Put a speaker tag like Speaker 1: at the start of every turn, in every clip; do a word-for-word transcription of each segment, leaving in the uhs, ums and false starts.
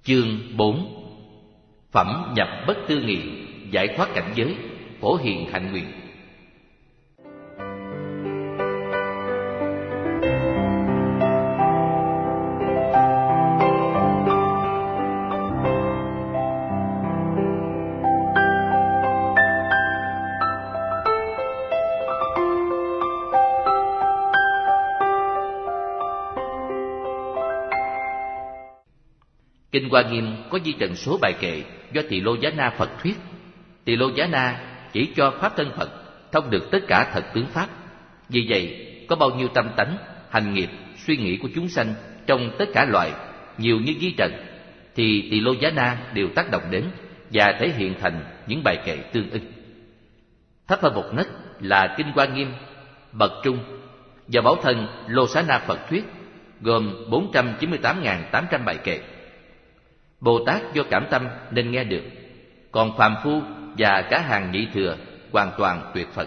Speaker 1: Chương bốn. Phẩm nhập bất tư nghị, giải thoát cảnh giới, phổ hiền hạnh nguyện. Kinh Hoa Nghiêm có di trần số bài kệ do Tỳ Lô Giá Na Phật thuyết. Tỳ Lô Giá Na chỉ cho pháp thân Phật thông được tất cả thật tướng pháp. Vì vậy, có bao nhiêu tâm tánh, hành nghiệp, suy nghĩ của chúng sanh trong tất cả loại, nhiều như di trần, thì Tỳ Lô Giá Na đều tác động đến và thể hiện thành những bài kệ tương ưng. Thấp hơn một nấc là Kinh Hoa Nghiêm bậc trung do Bảo Thân Lô Xá Na Phật thuyết, gồm bốn trăm chín mươi tám nghìn tám trăm bài kệ. Bồ Tát do cảm tâm nên nghe được, còn phàm phu và cả hàng nhị thừa hoàn toàn tuyệt phận.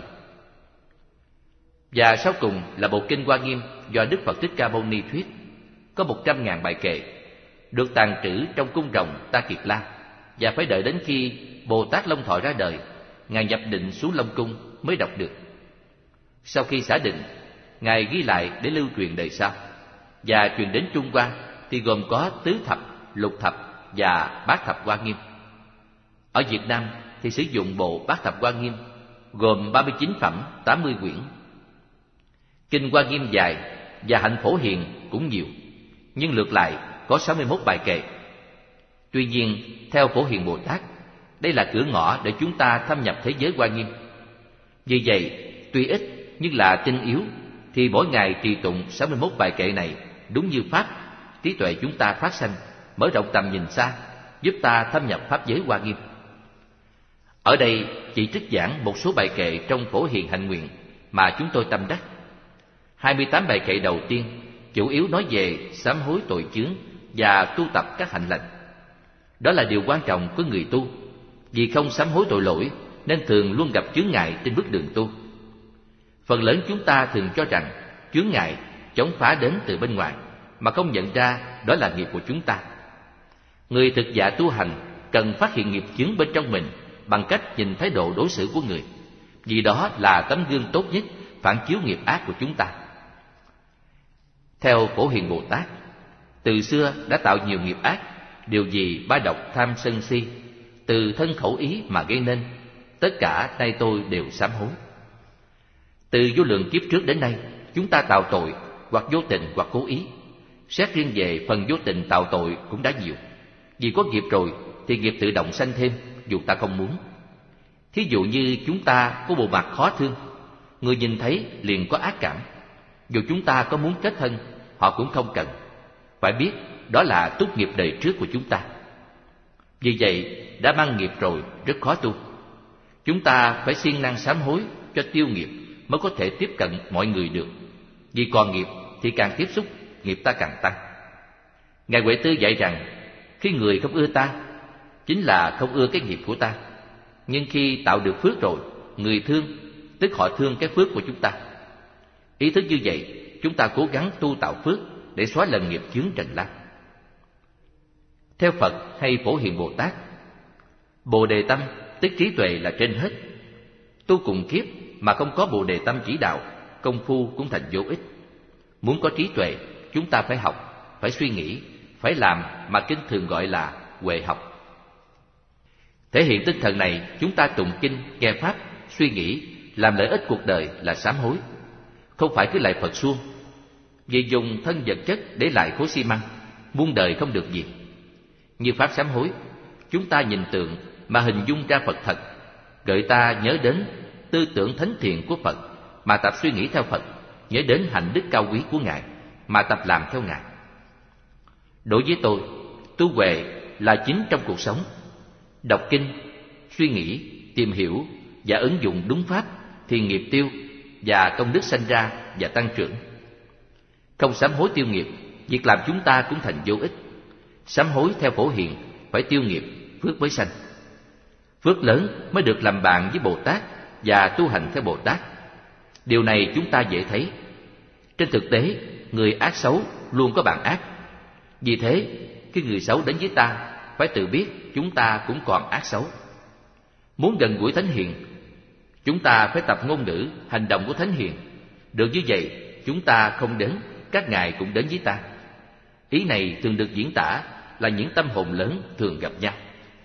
Speaker 1: Và sau cùng là bộ Kinh Hoa Nghiêm do Đức Phật Thích Ca Mâu Ni thuyết, có một trăm ngàn bài kệ, được tàng trữ trong cung rồng Ta Kiệt La, và phải đợi đến khi Bồ Tát Long Thọ ra đời, Ngài nhập định xuống Long Cung mới đọc được. Sau khi xả định, Ngài ghi lại để lưu truyền đời sau, và truyền đến Trung Hoa thì gồm có tứ thập, lục thập và bát thập Hoa Nghiêm. Ở Việt Nam thì sử dụng bộ bát thập Hoa Nghiêm, gồm ba mươi chín phẩm, tám mươi quyển. Kinh Hoa Nghiêm dài và hạnh phổ hiền cũng nhiều, nhưng lượt lại có sáu mươi mốt bài kệ. Tuy nhiên, theo Phổ Hiền Bồ Tát, đây là cửa ngõ để chúng ta thâm nhập thế giới Hoa Nghiêm. Vì vậy, tuy ít nhưng là tinh yếu, thì mỗi ngày trì tụng sáu mươi mốt bài kệ này đúng như pháp, trí tuệ chúng ta phát sanh, mở rộng tầm nhìn xa, giúp ta thâm nhập pháp giới Hoa Nghiêm. Ở đây chỉ trích giảng một số bài kệ trong Phổ Hiền Hạnh Nguyện mà chúng tôi tâm đắc. hai mươi tám bài kệ đầu tiên chủ yếu nói về sám hối tội chướng và tu tập các hạnh lành. Đó là điều quan trọng của người tu, vì không sám hối tội lỗi nên thường luôn gặp chướng ngại trên bước đường tu. Phần lớn chúng ta thường cho rằng chướng ngại chống phá đến từ bên ngoài, mà không nhận ra đó là nghiệp của chúng ta. Người thực dạ tu hành cần phát hiện nghiệp chướng bên trong mình bằng cách nhìn thái độ đối xử của người, vì đó là tấm gương tốt nhất phản chiếu nghiệp ác của chúng ta. Theo Phổ Hiền Bồ Tát, từ xưa đã tạo nhiều nghiệp ác, điều gì ba độc tham sân si, từ thân khẩu ý mà gây nên, tất cả nay tôi đều sám hối. Từ vô lượng kiếp trước đến nay, chúng ta tạo tội hoặc vô tình hoặc cố ý. Xét riêng về phần vô tình tạo tội cũng đã nhiều, vì có nghiệp rồi thì nghiệp tự động sanh thêm dù ta không muốn. Thí dụ như chúng ta có bộ mặt khó thương, người nhìn thấy liền có ác cảm, dù chúng ta có muốn kết thân, họ cũng không cần. Phải biết đó là túc nghiệp đời trước của chúng ta. Vì vậy đã mang nghiệp rồi rất khó tu. Chúng ta phải siêng năng sám hối cho tiêu nghiệp mới có thể tiếp cận mọi người được. Vì còn nghiệp thì càng tiếp xúc, nghiệp ta càng tăng. Ngài Huệ Tư dạy rằng, khi người không ưa ta, chính là không ưa cái nghiệp của ta. Nhưng khi tạo được phước rồi, người thương, tức họ thương cái phước của chúng ta. Ý thức như vậy, chúng ta cố gắng tu tạo phước để xóa lần nghiệp chướng trần lan. Theo Phật hay Phổ Hiền Bồ Tát, Bồ Đề Tâm tức trí tuệ là trên hết. Tu cùng kiếp mà không có Bồ Đề Tâm chỉ đạo, công phu cũng thành vô ích. Muốn có trí tuệ, chúng ta phải học, phải suy nghĩ, phải làm mà kinh thường gọi là huệ học. Thể hiện tinh thần này, chúng ta tụng kinh, nghe pháp, suy nghĩ, làm lợi ích cuộc đời là sám hối. Không phải cứ lại Phật suông, vì dùng thân vật chất để lại khối xi măng, muôn đời không được gì. Như pháp sám hối, chúng ta nhìn tượng mà hình dung ra Phật thật, gợi ta nhớ đến tư tưởng thánh thiện của Phật mà tập suy nghĩ theo Phật, nhớ đến hạnh đức cao quý của Ngài mà tập làm theo Ngài. Đối với tôi, tu huệ là chính trong cuộc sống. Đọc kinh, suy nghĩ, tìm hiểu và ứng dụng đúng pháp thì nghiệp tiêu và công đức sanh ra và tăng trưởng. Không sám hối tiêu nghiệp, việc làm chúng ta cũng thành vô ích. Sám hối theo Phổ Hiền phải tiêu nghiệp, phước mới sanh. Phước lớn mới được làm bạn với Bồ Tát và tu hành theo Bồ Tát. Điều này chúng ta dễ thấy. Trên thực tế, người ác xấu luôn có bạn ác. Vì thế, Khi người xấu đến với ta, phải tự biết chúng ta cũng còn ác xấu. Muốn gần gũi thánh hiền, chúng ta phải tập ngôn ngữ, hành động của thánh hiền. Được như vậy, chúng ta không đến, các ngài cũng đến với ta. Ý này thường được diễn tả là những tâm hồn lớn thường gặp nhau.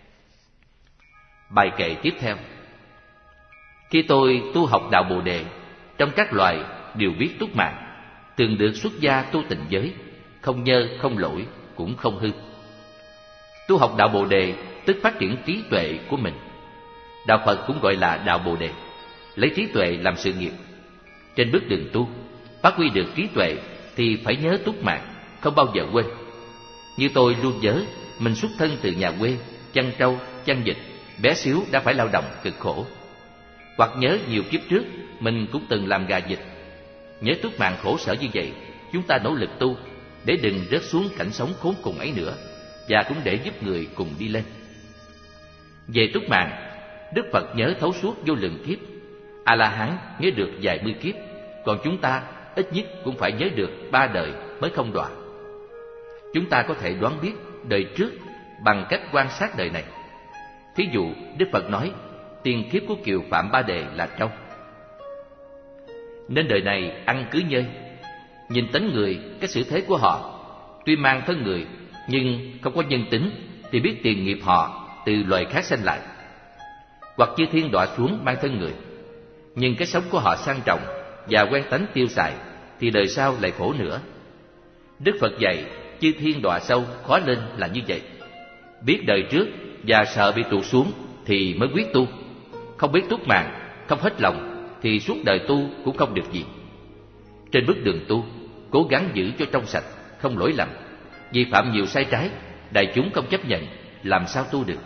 Speaker 1: Bài kệ tiếp theo. Khi tôi tu học đạo Bồ Đề, trong các loài đều biết túc mạng, thường được xuất gia tu tịnh giới, không nhơ, không lỗi, cũng không hư. Tu học đạo Bồ Đề tức phát triển trí tuệ của mình. Đạo Phật cũng gọi là đạo Bồ Đề, lấy trí tuệ làm sự nghiệp. Trên bước đường tu, phát huy được trí tuệ thì phải nhớ túc mạng, không bao giờ quên. Như tôi luôn nhớ mình xuất thân từ nhà quê, chăn trâu, chăn vịt, bé xíu đã phải lao động cực khổ. Hoặc nhớ nhiều kiếp trước mình cũng từng làm gà vịt. Nhớ túc mạng khổ sở như vậy, chúng ta nỗ lực tu để đừng rớt xuống cảnh sống khốn cùng ấy nữa, và cũng để giúp người cùng đi lên. Về túc mạng, Đức Phật nhớ thấu suốt vô lượng kiếp, A-la-hán nhớ được vài mươi kiếp, còn chúng ta ít nhất cũng phải nhớ được ba đời mới không đọa. Chúng ta có thể đoán biết đời trước bằng cách quan sát đời này. Thí dụ, Đức Phật nói tiền kiếp của Kiều Phạm Ba Đề là trâu, nên đời này ăn cứ nhơi. Nhìn tánh người, cái xử thế của họ, tuy mang thân người nhưng không có nhân tính, thì biết tiền nghiệp họ từ loài khác sanh lại. Hoặc chư thiên đọa xuống mang thân người, nhưng cái sống của họ sang trọng và quen tánh tiêu xài, thì đời sau lại khổ nữa. Đức Phật dạy chư thiên đọa sâu khó lên là như vậy. Biết đời trước và sợ bị tụt xuống thì mới quyết tu. Không biết túc mạng, không hết lòng thì suốt đời tu cũng không được gì. Trên bước đường tu, cố gắng giữ cho trong sạch, không lỗi lầm. Vi phạm nhiều sai trái, đại chúng không chấp nhận, làm sao tu được?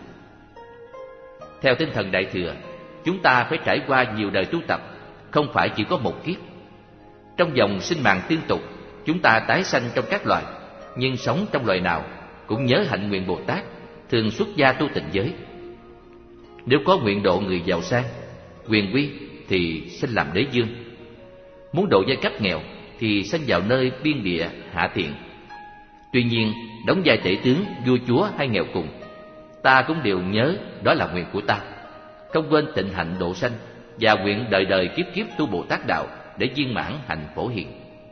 Speaker 1: Theo tinh thần Đại Thừa, chúng ta phải trải qua nhiều đời tu tập, không phải chỉ có một kiếp. Trong dòng sinh mạng tương tục, chúng ta tái sanh trong các loài, nhưng sống trong loài nào cũng nhớ hạnh nguyện Bồ Tát, thường xuất gia tu tịnh giới. Nếu có nguyện độ người giàu sang, quyền quy thì sinh làm đế dương. Muốn độ giai cấp nghèo thì sinh vào nơi biên địa hạ thiện. Tuy nhiên, đóng vai tể tướng, vua chúa hay nghèo cùng, ta cũng đều nhớ đó là nguyện của ta, không quên tịnh hạnh độ sanh và nguyện đời đời kiếp kiếp tu Bồ Tát đạo để viên mãn hạnh phổ hiền.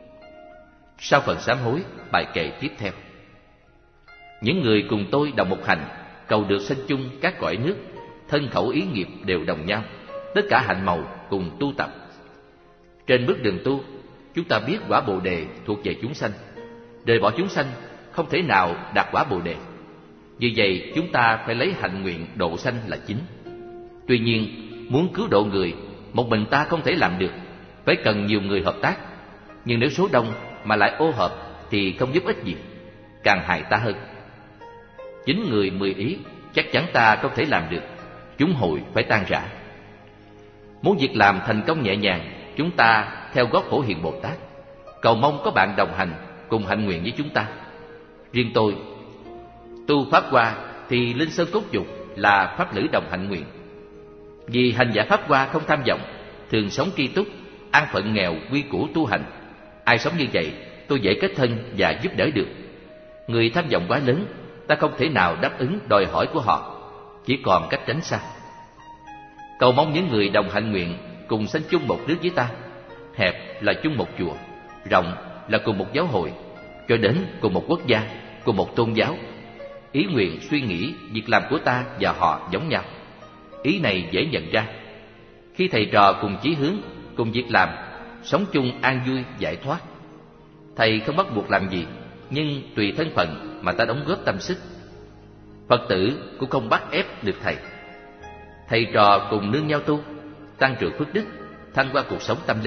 Speaker 1: Sau phần sám hối, bài kệ tiếp theo. Những người cùng tôi đồng một hành, cầu được sanh chung các cõi nước, thân khẩu ý nghiệp đều đồng nhau, tất cả hạnh màu cùng tu tập. Trên bước đường tu, chúng ta biết quả Bồ Đề thuộc về chúng sanh. Rời bỏ chúng sanh không thể nào đạt quả Bồ Đề. Vì vậy chúng ta phải lấy hạnh nguyện độ sanh là chính. Tuy nhiên, muốn cứu độ người, một mình ta không thể làm được, phải cần nhiều người hợp tác. Nhưng nếu số đông mà lại ô hợp thì không giúp ích gì, càng hại ta hơn. Chín người mười ý, chắc chắn ta không thể làm được, chúng hội phải tan rã. Muốn việc làm thành công nhẹ nhàng, chúng ta theo gót Phổ Hiền Bồ Tát, cầu mong có bạn đồng hành cùng hạnh nguyện với chúng ta. Riêng tôi tu Pháp Hoa thì linh sơn cốt dục là pháp lữ đồng hạnh nguyện. Vì hành giả Pháp Hoa không tham vọng, thường sống tri túc, an phận nghèo quy củ tu hành. Ai sống như vậy, tôi dễ kết thân và giúp đỡ được. Người tham vọng quá lớn, ta không thể nào đáp ứng đòi hỏi của họ, chỉ còn cách tránh xa. Cầu mong những người đồng hạnh nguyện cùng sanh chung một nước với ta. Hẹp là chung một chùa, rộng là cùng một giáo hội, cho đến cùng một quốc gia, cùng một tôn giáo. Ý nguyện, suy nghĩ, việc làm của ta và họ giống nhau. Ý này dễ nhận ra. Khi thầy trò cùng chí hướng, cùng việc làm, sống chung an vui, giải thoát. Thầy không bắt buộc làm gì, nhưng tùy thân phận mà ta đóng góp tâm sức. Phật tử cũng không bắt ép được thầy. Thầy trò cùng nương nhau tu, tăng trưởng phước đức, thăng qua cuộc sống tâm linh.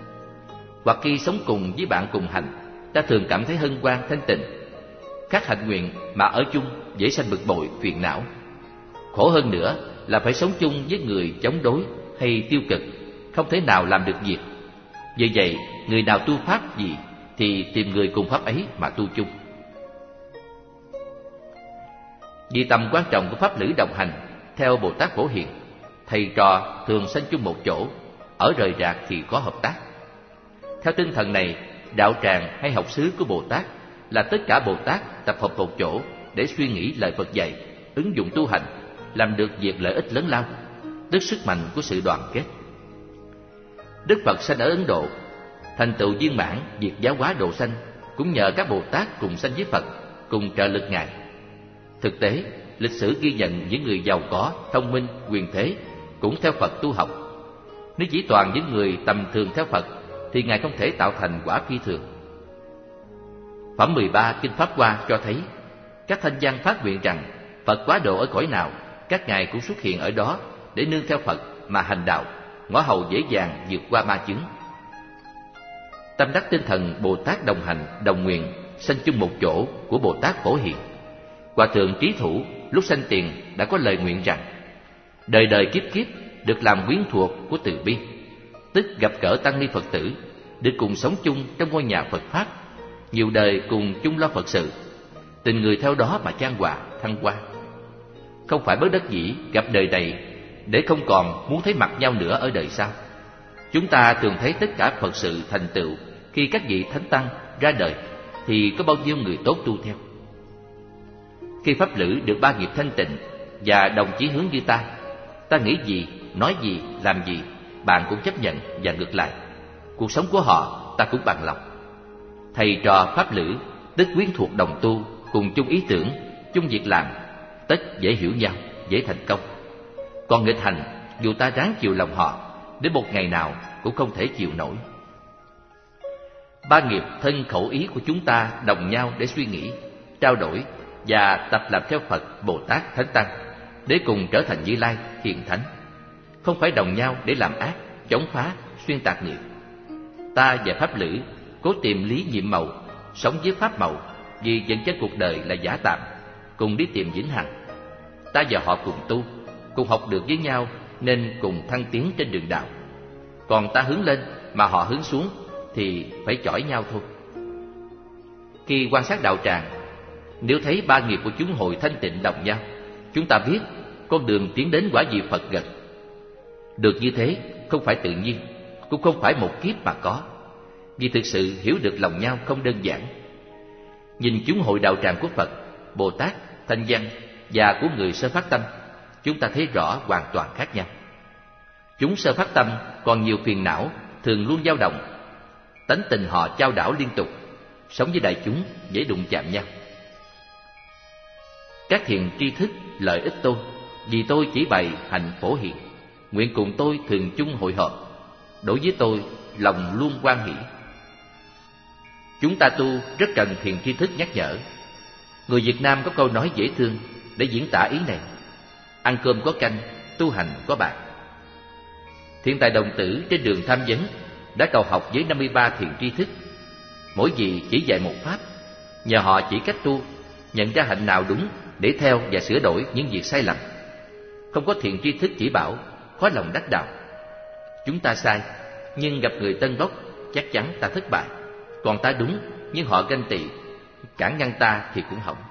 Speaker 1: Hoặc khi sống cùng với bạn cùng hành, ta thường cảm thấy hân hoan thanh tịnh. Các hạnh nguyện mà ở chung dễ sanh bực bội, phiền não. Khổ hơn nữa là phải sống chung với người chống đối hay tiêu cực, không thể nào làm được việc. Vì vậy, người nào tu pháp gì thì tìm người cùng pháp ấy mà tu chung. Vì tầm quan trọng của pháp lữ đồng hành, theo Bồ Tát Phổ Hiền, thầy trò thường sanh chung một chỗ, ở rời rạc thì có hợp tác. Theo tinh thần này, đạo tràng hay học xứ của Bồ Tát là tất cả Bồ Tát tập hợp một chỗ để suy nghĩ lời Phật dạy, ứng dụng tu hành, làm được việc lợi ích lớn lao, tức sức mạnh của sự đoàn kết. Đức Phật sanh ở Ấn Độ, thành tựu viên mãn việc giáo hóa độ sanh cũng nhờ các Bồ Tát cùng sanh với Phật, cùng trợ lực Ngài. Thực tế, lịch sử ghi nhận những người giàu có, thông minh, quyền thế cũng theo Phật tu học. Nếu chỉ toàn những người tầm thường theo Phật thì Ngài không thể tạo thành quả phi thường. Phẩm mười ba Kinh Pháp Hoa cho thấy các thanh văn phát nguyện rằng Phật quá độ ở cõi nào, các ngài cũng xuất hiện ở đó để nương theo Phật mà hành đạo, ngõ hầu dễ dàng vượt qua ma chướng. Tâm đắc tinh thần Bồ Tát đồng hành, đồng nguyện, sanh chung một chỗ của Bồ Tát Phổ Hiền. Hòa thượng Trí Thủ lúc sanh tiền đã có lời nguyện rằng đời đời kiếp kiếp được làm quyến thuộc của từ bi, tức gặp gỡ tăng ni Phật tử, được cùng sống chung trong ngôi nhà Phật Pháp, nhiều đời cùng chung lo Phật sự, tình người theo đó mà chan hòa, thăng hoa. Không phải bất đắc dĩ gặp đời này để không còn muốn thấy mặt nhau nữa ở đời sau. Chúng ta thường thấy tất cả Phật sự thành tựu khi các vị Thánh Tăng ra đời thì có bao nhiêu người tốt tu theo. Khi Pháp Lữ được ba nghiệp thanh tịnh và đồng chí hướng như ta, ta nghĩ gì, nói gì, làm gì, bạn cũng chấp nhận và ngược lại. Cuộc sống của họ ta cũng bằng lòng. Thầy trò Pháp Lữ tức quyến thuộc đồng tu, cùng chung ý tưởng, chung việc làm, tất dễ hiểu nhau, dễ thành công. Còn nghịch hành, dù ta ráng chiều lòng họ, đến một ngày nào cũng không thể chịu nổi. Ba nghiệp thân khẩu ý của chúng ta đồng nhau để suy nghĩ, trao đổi và tập làm theo Phật, Bồ Tát, Thánh Tăng, để cùng trở thành Như Lai, Hiền Thánh. Không phải đồng nhau để làm ác, chống phá, xuyên tạc người. Ta và Pháp Lữ cố tìm lý nhiệm màu, sống với Pháp màu, vì dẫn chất cuộc đời là giả tạm, cùng đi tìm vĩnh hằng. Ta và họ cùng tu, cùng học được với nhau nên cùng thăng tiến trên đường đạo. Còn ta hướng lên mà họ hướng xuống thì phải chỏi nhau thôi. Khi quan sát đạo tràng, nếu thấy ba nghiệp của chúng hội thanh tịnh đồng nhau, chúng ta biết con đường tiến đến quả vị Phật gần. Được như thế không phải tự nhiên, cũng không phải một kiếp mà có, vì thực sự hiểu được lòng nhau không đơn giản. Nhìn chúng hội đạo tràng của Phật, Bồ Tát, Thanh Văn và của người sơ phát tâm, chúng ta thấy rõ hoàn toàn khác nhau. Chúng sơ phát tâm còn nhiều phiền não, thường luôn dao động. Tánh tình họ chao đảo liên tục, sống với đại chúng dễ đụng chạm nhau. Các thiền tri thức lợi ích tôi, vì tôi chỉ bày hành Phổ Hiền, nguyện cùng tôi thường chung hội họp. Đối với tôi, lòng luôn hoan hỷ. Chúng ta tu rất cần thiền tri thức nhắc nhở. Người Việt Nam có câu nói dễ thương để diễn tả ý này: ăn cơm có canh, tu hành có bạc. Thiện tài đồng tử trên đường tham vấn đã cầu học với năm mươi ba thiền tri thức. Mỗi vị chỉ dạy một pháp, nhờ họ chỉ cách tu, nhận ra hạnh nào đúng để theo và sửa đổi những việc sai lầm. Không có thiền tri thức chỉ bảo, khó lòng đắc đạo. Chúng ta sai, nhưng gặp người tân bốc chắc chắn ta thất bại. Còn ta đúng, nhưng họ ganh tị, cản ngăn ta thì cũng hỏng.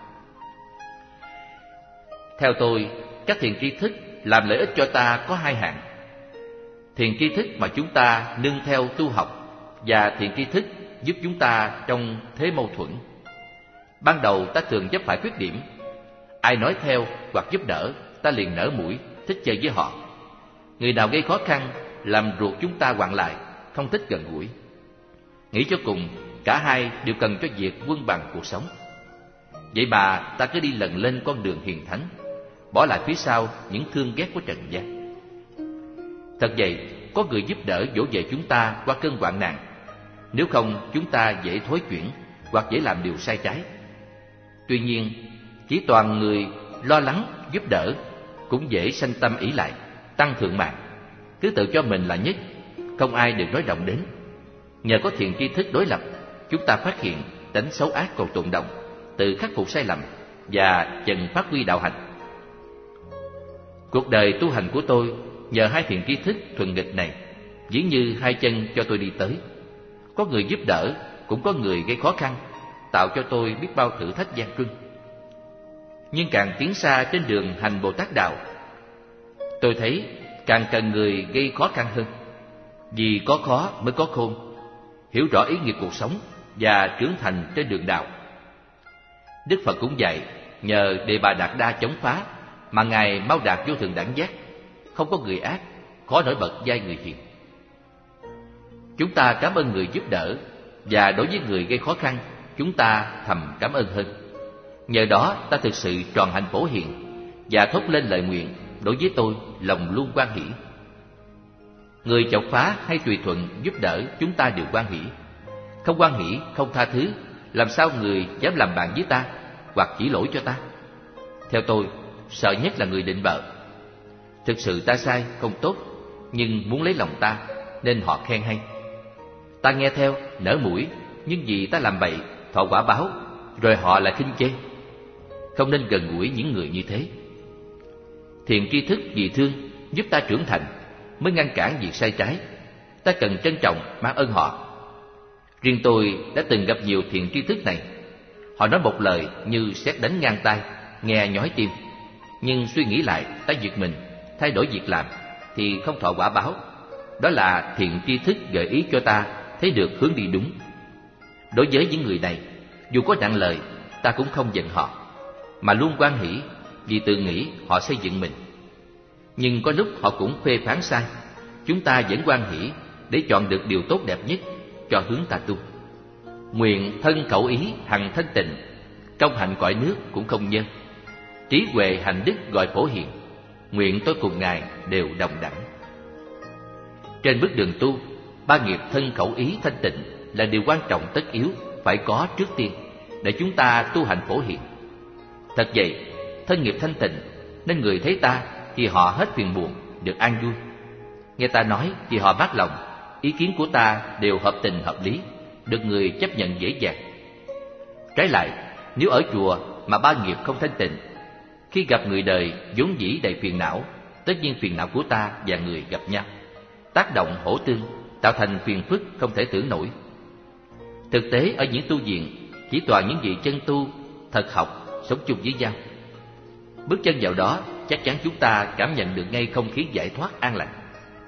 Speaker 1: Theo tôi, các thiền tri thức làm lợi ích cho ta có hai hạng: thiền tri thức mà chúng ta nương theo tu học, và thiền tri thức giúp chúng ta trong thế mâu thuẫn. Ban đầu ta thường vấp phải khuyết điểm. Ai nói theo hoặc giúp đỡ, ta liền nở mũi, thích chơi với họ. Người nào gây khó khăn, làm ruột chúng ta quặn lại, không thích gần gũi. Nghĩ cho cùng, cả hai đều cần cho việc quân bằng cuộc sống. Vậy mà ta cứ đi lần lên con đường hiền thánh, bỏ lại phía sau những thương ghét của trần gian. Thật vậy, có người giúp đỡ dỗ về chúng ta qua cơn hoạn nạn. Nếu không, chúng ta dễ thối chuyển hoặc dễ làm điều sai trái. Tuy nhiên, chỉ toàn người lo lắng giúp đỡ cũng dễ sanh tâm ỷ lại, tăng thượng mạng, cứ tự cho mình là nhất, không ai được nói động đến. Nhờ có thiền tri thức đối lập, chúng ta phát hiện tánh xấu ác còn tồn động, tự khắc phục sai lầm và dần phát huy đạo hạnh. Cuộc đời tu hành của tôi nhờ hai thiền tri thức thuần nghịch này, dường như hai chân cho tôi đi tới. Có người giúp đỡ, cũng có người gây khó khăn, tạo cho tôi biết bao thử thách gian truân. Nhưng càng tiến xa trên đường hành Bồ Tát đạo, tôi thấy càng cần người gây khó khăn hơn. Vì có khó mới có khôn, hiểu rõ ý nghĩa cuộc sống và trưởng thành trên đường đạo. Đức Phật cũng dạy, nhờ Đề Bà Đạt Đa chống phá mà Ngài mau đạt vô thượng đẳng giác, không có người ác, khó nổi bật vai người hiền. Chúng ta cảm ơn người giúp đỡ, và đối với người gây khó khăn, chúng ta thầm cảm ơn hơn. Nhờ đó ta thực sự tròn hạnh phổ hiền, và thốt lên lời nguyện: đối với tôi, lòng luôn hoan hỷ. Người chọc phá hay tùy thuận giúp đỡ, chúng ta đều hoan hỷ. Không hoan hỷ, không tha thứ, làm sao người dám làm bạn với ta, hoặc chỉ lỗi cho ta? Theo tôi, sợ nhất là người định bợ. Thực sự ta sai, không tốt, nhưng muốn lấy lòng ta, nên họ khen hay. Ta nghe theo, nở mũi, nhưng vì ta làm bậy, thọ quả báo, rồi họ lại khinh chê. Không nên gần gũi những người như thế. Thiện tri thức vì thương giúp ta trưởng thành, mới ngăn cản việc sai trái. Ta cần trân trọng mang ơn họ. Riêng tôi đã từng gặp nhiều thiện tri thức này. Họ nói một lời như sét đánh ngang tai, nghe nhói tim. Nhưng suy nghĩ lại, ta giật mình, thay đổi việc làm thì không thọ quả báo. Đó là thiện tri thức gợi ý cho ta thấy được hướng đi đúng. Đối với những người này, dù có nặng lời, ta cũng không giận họ, mà luôn hoan hỷ, vì tự nghĩ họ xây dựng mình. Nhưng có lúc họ cũng phê phán sai, chúng ta vẫn hoan hỷ để chọn được điều tốt đẹp nhất cho hướng ta tu. Nguyện thân khẩu ý hằng thanh tịnh, công hạnh cõi nước cũng không nhân. Trí huệ hành đức gọi phổ hiền, nguyện tôi cùng Ngài đều đồng đẳng. Trên bước đường tu, ba nghiệp thân khẩu ý thanh tịnh là điều quan trọng tất yếu phải có trước tiên để chúng ta tu hành phổ hiền. Thật vậy, thân nghiệp thanh tịnh nên người thấy ta thì họ hết phiền buồn, được an vui. Nghe ta nói thì họ mát lòng, ý kiến của ta đều hợp tình hợp lý, được người chấp nhận dễ dàng. Trái lại, nếu ở chùa mà ba nghiệp không thanh tịnh, khi gặp người đời vốn dĩ đầy phiền não, tất nhiên phiền não của ta và người gặp nhau, tác động hỗ tương, tạo thành phiền phức không thể tưởng nổi. Thực tế ở những tu viện chỉ toàn những vị chân tu, thật học, sống chung với nhau. Bước chân vào đó, chắc chắn chúng ta cảm nhận được ngay không khí giải thoát an lành.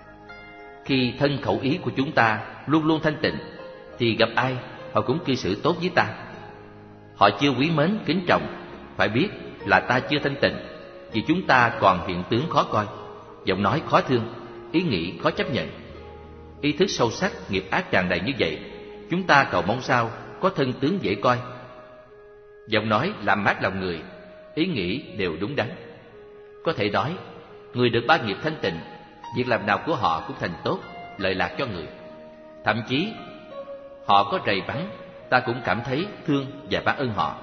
Speaker 1: Khi thân khẩu ý của chúng ta luôn luôn thanh tịnh, thì gặp ai họ cũng cư xử tốt với ta. Họ chưa quý mến, kính trọng, phải biết là ta chưa thanh tịnh, vì chúng ta còn hiện tướng khó coi, giọng nói khó thương, ý nghĩ khó chấp nhận. Ý thức sâu sắc, nghiệp ác tràn đầy như vậy, chúng ta cầu mong sao có thân tướng dễ coi. Giọng nói làm mát lòng người, ý nghĩ đều đúng đắn. Có thể nói, người được ba nghiệp thanh tịnh, việc làm nào của họ cũng thành tốt, lợi lạc cho người. Thậm chí, họ có rầy bắn, ta cũng cảm thấy thương và ban ơn họ.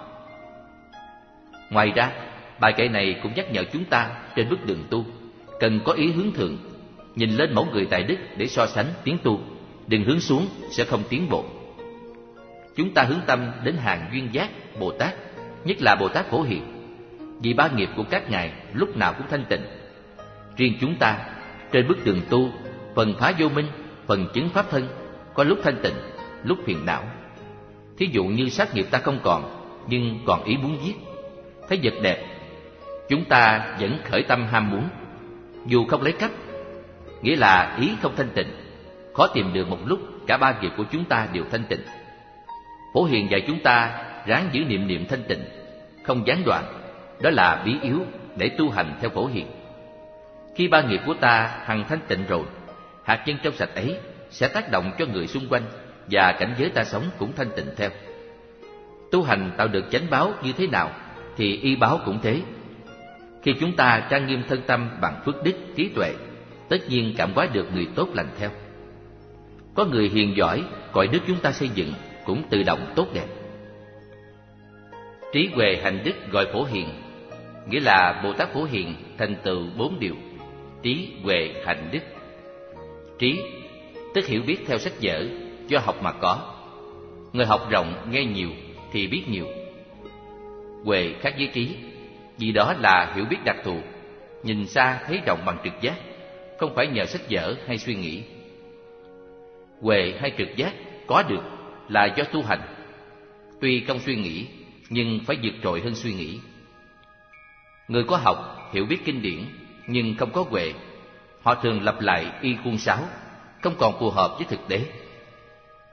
Speaker 1: Ngoài ra, bài kệ này cũng nhắc nhở chúng ta trên bước đường tu cần có ý hướng thượng, nhìn lên mẫu người tại đức để so sánh tiến tu, đừng hướng xuống sẽ không tiến bộ. Chúng ta hướng tâm đến hàng duyên giác Bồ Tát, nhất là Bồ Tát Phổ Hiền, vì ba nghiệp của các ngài lúc nào cũng thanh tịnh. Riêng chúng ta trên bước đường tu, phần phá vô minh, phần chứng pháp thân, có lúc thanh tịnh, lúc phiền não. Thí dụ như sát nghiệp ta không còn, nhưng còn ý muốn giết. Thấy vật đẹp, chúng ta vẫn khởi tâm ham muốn, dù không lấy cắp, nghĩa là ý không thanh tịnh. Khó tìm được một lúc cả ba nghiệp của chúng ta đều thanh tịnh. Phổ Hiền dạy chúng ta ráng giữ niệm niệm thanh tịnh, không gián đoạn. Đó là bí yếu để tu hành theo Phổ Hiền. Khi ba nghiệp của ta hằng thanh tịnh rồi, hạt nhân trong sạch ấy sẽ tác động cho người xung quanh, và cảnh giới ta sống cũng thanh tịnh theo. Tu hành tạo được chánh báo như thế nào thì y báo cũng thế. Khi chúng ta trang nghiêm thân tâm bằng phước đức, trí tuệ, tất nhiên cảm hóa được người tốt lành theo. Có người hiền giỏi, cõi đức chúng ta xây dựng cũng tự động tốt đẹp. Trí huệ hành đức gọi Phổ Hiền, nghĩa là Bồ Tát Phổ Hiền thành tựu bốn điều: trí, huệ, hành, đức. Trí tức hiểu biết theo sách vở, do học mà có. Người học rộng, nghe nhiều thì biết nhiều. Huệ khác với trí, vì đó là hiểu biết đặc thù, nhìn xa thấy rộng bằng trực giác, không phải nhờ sách vở hay suy nghĩ. Huệ hay trực giác có được là do tu hành, tuy không suy nghĩ nhưng phải vượt trội hơn suy nghĩ. Người có học, hiểu biết kinh điển nhưng không có huệ, họ thường lặp lại y khuôn sáo, không còn phù hợp với thực tế.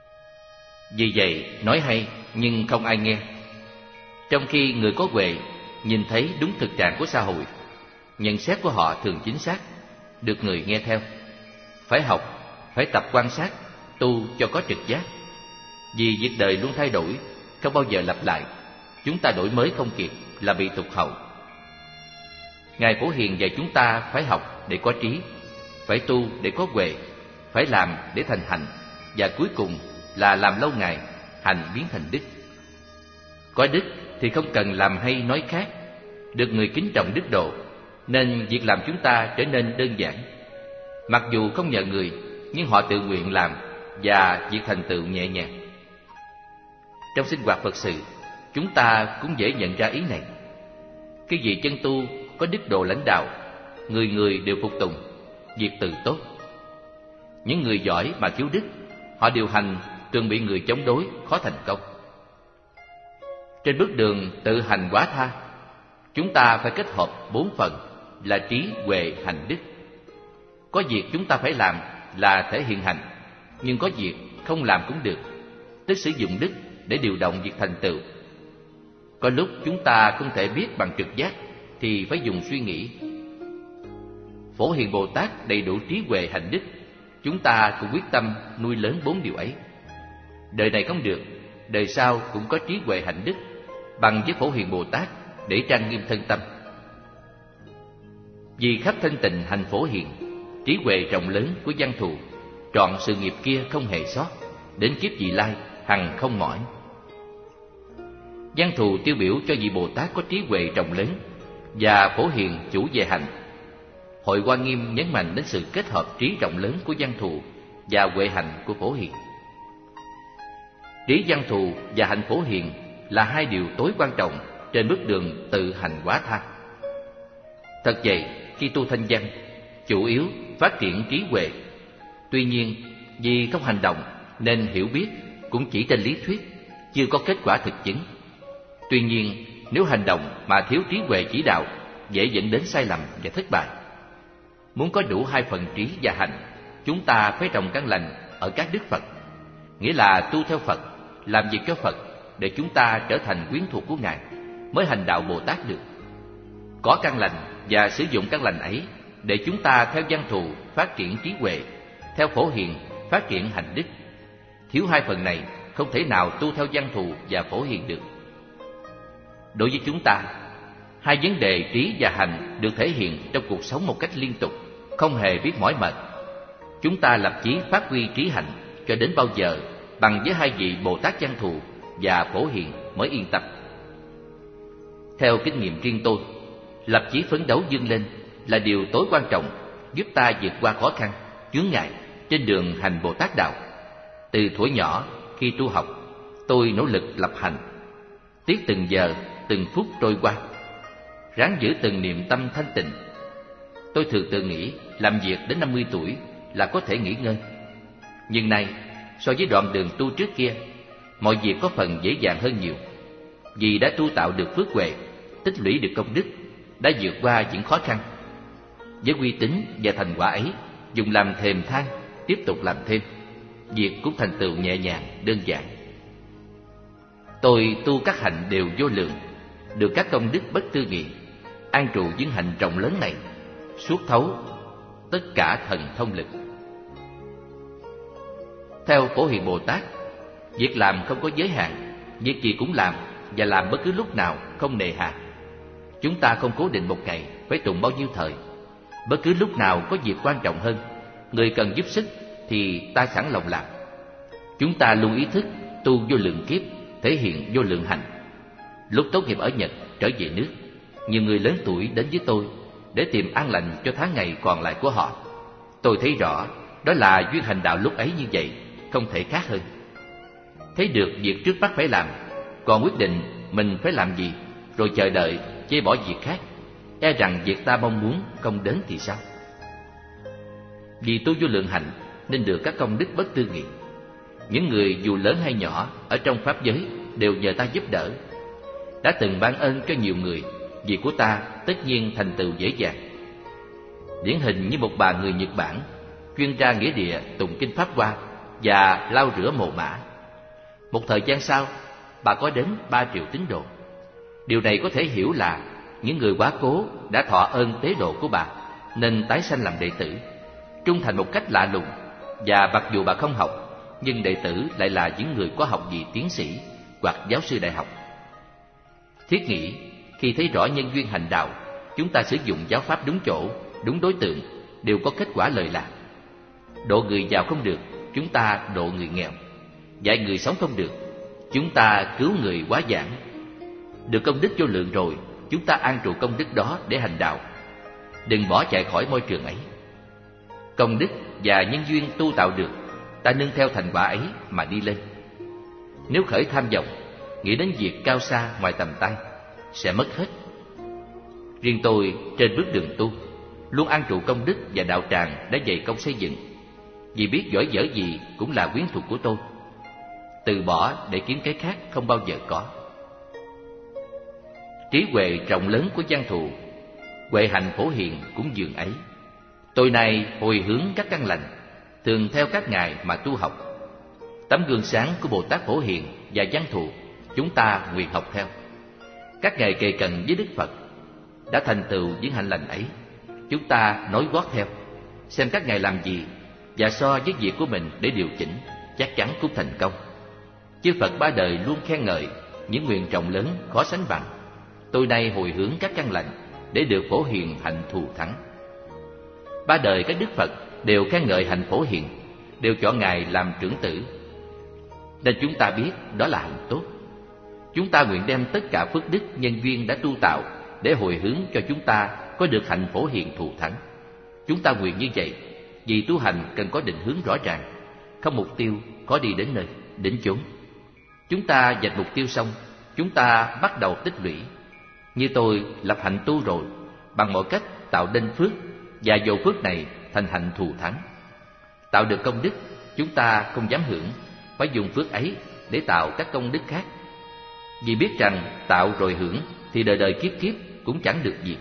Speaker 1: Vì vậy nói hay nhưng không ai nghe. Trong khi người có huệ nhìn thấy đúng thực trạng của xã hội. Nhận xét của họ thường chính xác, được người nghe theo. Phải học, phải tập quan sát, tu cho có trực giác. Vì việc đời luôn thay đổi, không bao giờ lặp lại, chúng ta đổi mới không kịp là bị tụt hậu. Ngài Phổ Hiền dạy chúng ta phải học để có trí, phải tu để có huệ, phải làm để thành hạnh, và cuối cùng là làm lâu ngày, hành biến thành đức. Có đức thì không cần làm hay nói khác, được người kính trọng đức độ, nên việc làm chúng ta trở nên đơn giản. Mặc dù không nhờ người, nhưng họ tự nguyện làm, và việc thành tựu nhẹ nhàng. Trong sinh hoạt Phật sự, chúng ta cũng dễ nhận ra ý này. Cái gì chân tu có đức độ lãnh đạo, người người đều phục tùng, việc từ tốt. Những người giỏi mà thiếu đức, họ điều hành thường bị người chống đối, khó thành công. Trên bước đường tự hành hóa tha, chúng ta phải kết hợp bốn phần là trí, huệ, hành, đức. Có việc chúng ta phải làm là thể hiện hành, nhưng có việc không làm cũng được, tức sử dụng đức để điều động việc thành tựu. Có lúc chúng ta không thể biết bằng trực giác thì phải dùng suy nghĩ. Phổ Hiền Bồ Tát đầy đủ trí huệ hành đức, chúng ta cũng quyết tâm nuôi lớn bốn điều ấy. Đời này không được, đời sau cũng có trí huệ hạnh đức bằng với Phổ Hiền Bồ Tát để trang nghiêm thân tâm. Vì khắp thanh tịnh hành Phổ Hiền, trí huệ rộng lớn của Văn Thù, trọn sự nghiệp kia không hề sót, đến kiếp vị lai hằng không mỏi. Văn Thù tiêu biểu cho vị Bồ Tát có trí huệ rộng lớn và Phổ Hiền chủ về hành. Hội Hoa Nghiêm nhấn mạnh đến sự kết hợp trí rộng lớn của Văn Thù và huệ hành của Phổ Hiền. Trí Văn Thù và hạnh Phổ Hiền là hai điều tối quan trọng trên bước đường tự hành hóa tha. Thật vậy, khi tu thanh văn, chủ yếu phát triển trí huệ. Tuy nhiên, vì không hành động nên hiểu biết cũng chỉ trên lý thuyết, chưa có kết quả thực chứng. Tuy nhiên, nếu hành động mà thiếu trí huệ chỉ đạo, dễ dẫn đến sai lầm và thất bại. Muốn có đủ hai phần trí và hành, chúng ta phải trồng căn lành ở các đức Phật, nghĩa là tu theo Phật, làm việc cho Phật để chúng ta trở thành quyến thuộc của Ngài, mới hành đạo Bồ Tát được. Có căn lành và sử dụng căn lành ấy để chúng ta theo Văn Thù phát triển trí huệ, theo Phổ Hiền phát triển hành đức. Thiếu hai phần này, không thể nào tu theo Văn Thù và Phổ Hiền được. Đối với chúng ta, hai vấn đề trí và hành được thể hiện trong cuộc sống một cách liên tục, không hề biết mỏi mệt. Chúng ta lập chí phát huy trí hành cho đến bao giờ bằng với hai vị Bồ Tát Văn Thù và Phổ Hiền mới yên tâm. Theo kinh nghiệm riêng tôi, lập chí phấn đấu vươn lên là điều tối quan trọng, giúp ta vượt qua khó khăn, chướng ngại trên đường hành Bồ Tát đạo. Từ thuở nhỏ, khi tu học, tôi nỗ lực lập hành, tiếc từng giờ, từng phút trôi qua, ráng giữ từng niệm tâm thanh tịnh. Tôi thường tự nghĩ làm việc đến năm mươi tuổi là có thể nghỉ ngơi. Nhưng nay, so với đoạn đường tu trước kia, mọi việc có phần dễ dàng hơn nhiều. Vì đã tu tạo được phước huệ, tích lũy được công đức, đã vượt qua những khó khăn. Với uy tín và thành quả ấy, dùng làm thềm thang, tiếp tục làm thêm, việc cũng thành tựu nhẹ nhàng, đơn giản. Tôi tu các hạnh đều vô lượng, được các công đức bất tư nghị, an trụ những hạnh rộng lớn này, suốt thấu tất cả thần thông lực. Theo Phổ Hiền Bồ Tát, việc làm không có giới hạn, việc gì cũng làm và làm bất cứ lúc nào, không nề hà. Chúng ta không cố định một ngày phải tụng bao nhiêu thời. Bất cứ lúc nào có việc quan trọng hơn, người cần giúp sức thì ta sẵn lòng làm. Chúng ta luôn ý thức tu vô lượng kiếp, thể hiện vô lượng hành. Lúc tốt nghiệp ở Nhật trở về nước, nhiều người lớn tuổi đến với tôi để tìm an lành cho tháng ngày còn lại của họ. Tôi thấy rõ đó là duyên hành đạo lúc ấy như vậy, không thể khác hơn. Thấy được việc trước mắt phải làm, còn quyết định mình phải làm gì, rồi chờ đợi chê bỏ việc khác, e rằng việc ta mong muốn không đến thì sao? Vì tu vô lượng hạnh nên được các công đức bất tư nghị. Những người dù lớn hay nhỏ ở trong pháp giới đều nhờ ta giúp đỡ. Đã từng ban ơn cho nhiều người, việc của ta tất nhiên thành tựu dễ dàng. Điển hình như một bà người Nhật Bản chuyên ra nghĩa địa tụng kinh Pháp Hoa và lau rửa mồ mả. Một thời gian sau, bà có đến ba triệu tín đồ. Điều này có thể hiểu là những người quá cố đã thọ ơn tế độ của bà, nên tái sanh làm đệ tử, trung thành một cách lạ lùng. Và mặc dù bà không học, nhưng đệ tử lại là những người có học vị tiến sĩ hoặc giáo sư đại học. Thiết nghĩ, khi thấy rõ nhân duyên hành đạo, chúng ta sử dụng giáo pháp đúng chỗ, đúng đối tượng, đều có kết quả lợi lạc. Độ người giàu không được, chúng ta độ người nghèo. Dạy người sống không được, chúng ta cứu người quá giảng. Được công đức vô lượng rồi, chúng ta an trụ công đức đó để hành đạo. Đừng bỏ chạy khỏi môi trường ấy. Công đức và nhân duyên tu tạo được, ta nương theo thành quả ấy mà đi lên. Nếu khởi tham vọng, nghĩ đến việc cao xa ngoài tầm tay, sẽ mất hết. Riêng tôi trên bước đường tu, luôn an trụ công đức và đạo tràng đã dày công xây dựng, vì biết giỏi dở gì cũng là quyến thuộc của tôi. Từ bỏ để kiếm cái khác không bao giờ có. Trí huệ rộng lớn của văn thù, huệ hạnh phổ hiền cũng dường ấy. Tôi nay hồi hướng các căn lành, thường theo các ngài mà tu học. Tấm gương sáng của Bồ Tát Phổ Hiền và văn thù, chúng ta nguyện học theo. Các ngài kề cận với Đức Phật, đã thành tựu những hạnh lành ấy, chúng ta nối gót theo, xem các ngài làm gì và so với việc của mình để điều chỉnh, chắc chắn cũng thành công. Chư Phật ba đời luôn khen ngợi những nguyện rộng lớn khó sánh bằng. Tôi nay hồi hướng các căn lành để được Phổ Hiền hạnh thù thắng. Ba đời các Đức Phật đều khen ngợi hạnh Phổ Hiền, đều chọn ngài làm trưởng tử, nên chúng ta biết đó là hạnh tốt. Chúng ta nguyện đem tất cả phước đức nhân duyên đã tu tạo để hồi hướng cho chúng ta có được hạnh Phổ Hiền thù thắng. Chúng ta nguyện như vậy vì tu hành cần có định hướng rõ ràng, không mục tiêu khó đi đến nơi, đến chốn. Chúng ta vạch mục tiêu xong, chúng ta bắt đầu tích lũy. Như tôi lập hạnh tu rồi, bằng mọi cách tạo nên phước, và dầu phước này thành hạnh thù thắng. Tạo được công đức, chúng ta không dám hưởng, phải dùng phước ấy để tạo các công đức khác. Vì biết rằng tạo rồi hưởng thì đời đời kiếp kiếp cũng chẳng được gì.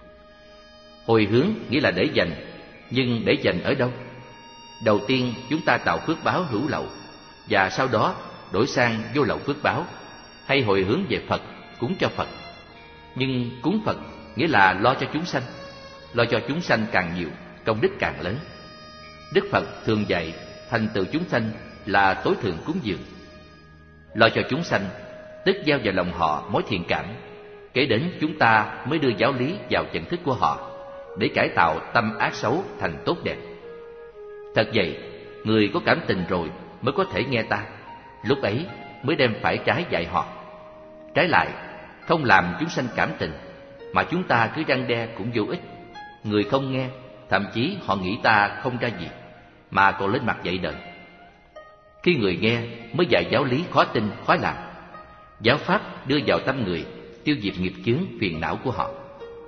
Speaker 1: Hồi hướng nghĩa là để dành, nhưng để dành ở đâu? Đầu tiên chúng ta tạo phước báo hữu lậu, và sau đó đổi sang vô lậu phước báo, hay hồi hướng về Phật, cúng cho Phật. Nhưng cúng Phật nghĩa là lo cho chúng sanh. Lo cho chúng sanh càng nhiều, công đức càng lớn. Đức Phật thường dạy thành tựu chúng sanh là tối thượng cúng dường. Lo cho chúng sanh tức gieo vào lòng họ mối thiện cảm, kể đến chúng ta mới đưa giáo lý vào nhận thức của họ, để cải tạo tâm ác xấu thành tốt đẹp. Thật vậy, người có cảm tình rồi mới có thể nghe ta, lúc ấy mới đem phải trái dạy họ. Trái lại, không làm chúng sanh cảm tình, mà chúng ta cứ răn đe cũng vô ích. Người không nghe, thậm chí họ nghĩ ta không ra gì, mà còn lên mặt dạy đời. Khi người nghe mới dạy giáo lý khó tin, khó làm. Giáo pháp đưa vào tâm người, tiêu diệt nghiệp chướng, phiền não của họ.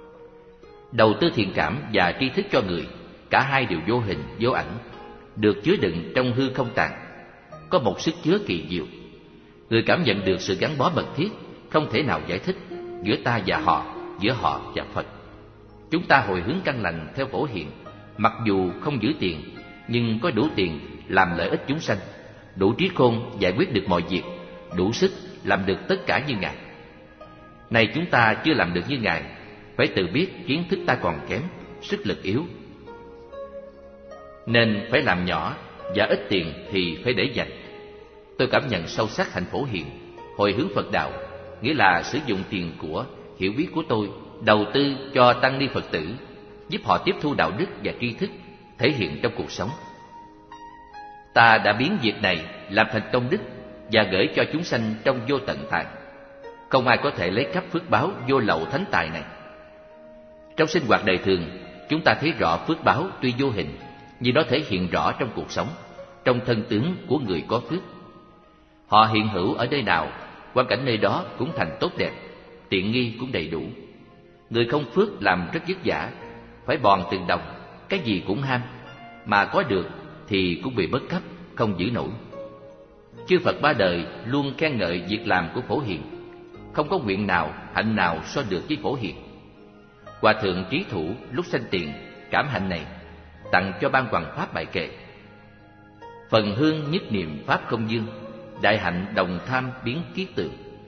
Speaker 1: Đầu tư thiện cảm và tri thức cho người, cả hai đều vô hình, vô ảnh, được chứa đựng trong hư không tàn, có một sức chứa kỳ diệu. Người cảm nhận được sự gắn bó mật thiết, không thể nào giải thích, giữa ta và họ, giữa họ và Phật. Chúng ta hồi hướng căn lành theo Phổ Hiền, mặc dù không giữ tiền, nhưng có đủ tiền làm lợi ích chúng sanh, đủ trí khôn giải quyết được mọi việc, đủ sức làm được tất cả như Ngài. Này chúng ta chưa làm được như Ngài, phải tự biết kiến thức ta còn kém, sức lực yếu, nên phải làm nhỏ, và ít tiền thì phải để dành. Tôi cảm nhận sâu sắc hạnh Phổ Hiền, hồi hướng Phật đạo, nghĩa là sử dụng tiền của, hiểu biết của tôi, đầu tư cho tăng ni Phật tử, giúp họ tiếp thu đạo đức và tri thức, thể hiện trong cuộc sống. Ta đã biến việc này làm thành công đức và gửi cho chúng sanh trong vô tận tài. Không ai có thể lấy cắp phước báo vô lậu thánh tài này. Trong sinh hoạt đời thường, chúng ta thấy rõ phước báo tuy vô hình, nhưng nó thể hiện rõ trong cuộc sống, trong thân tướng của người có phước. Họ hiện hữu ở nơi nào, hoàn cảnh nơi đó cũng thành tốt đẹp, tiện nghi cũng đầy đủ. Người không phước làm rất vất vả, phải bòn từng đồng, cái gì cũng ham, mà có được thì cũng bị bất cấp, không giữ nổi. Chư Phật ba đời luôn khen ngợi việc làm của Phổ Hiền, không có nguyện nào, hạnh nào so được với Phổ Hiền. Hòa thượng Trí Thủ lúc sanh tiền cảm hạnh này, tặng cho ban Hoằng Pháp bài kệ: phần hương nhất niệm pháp không dương, đại hạnh đồng tham biến kiết tường.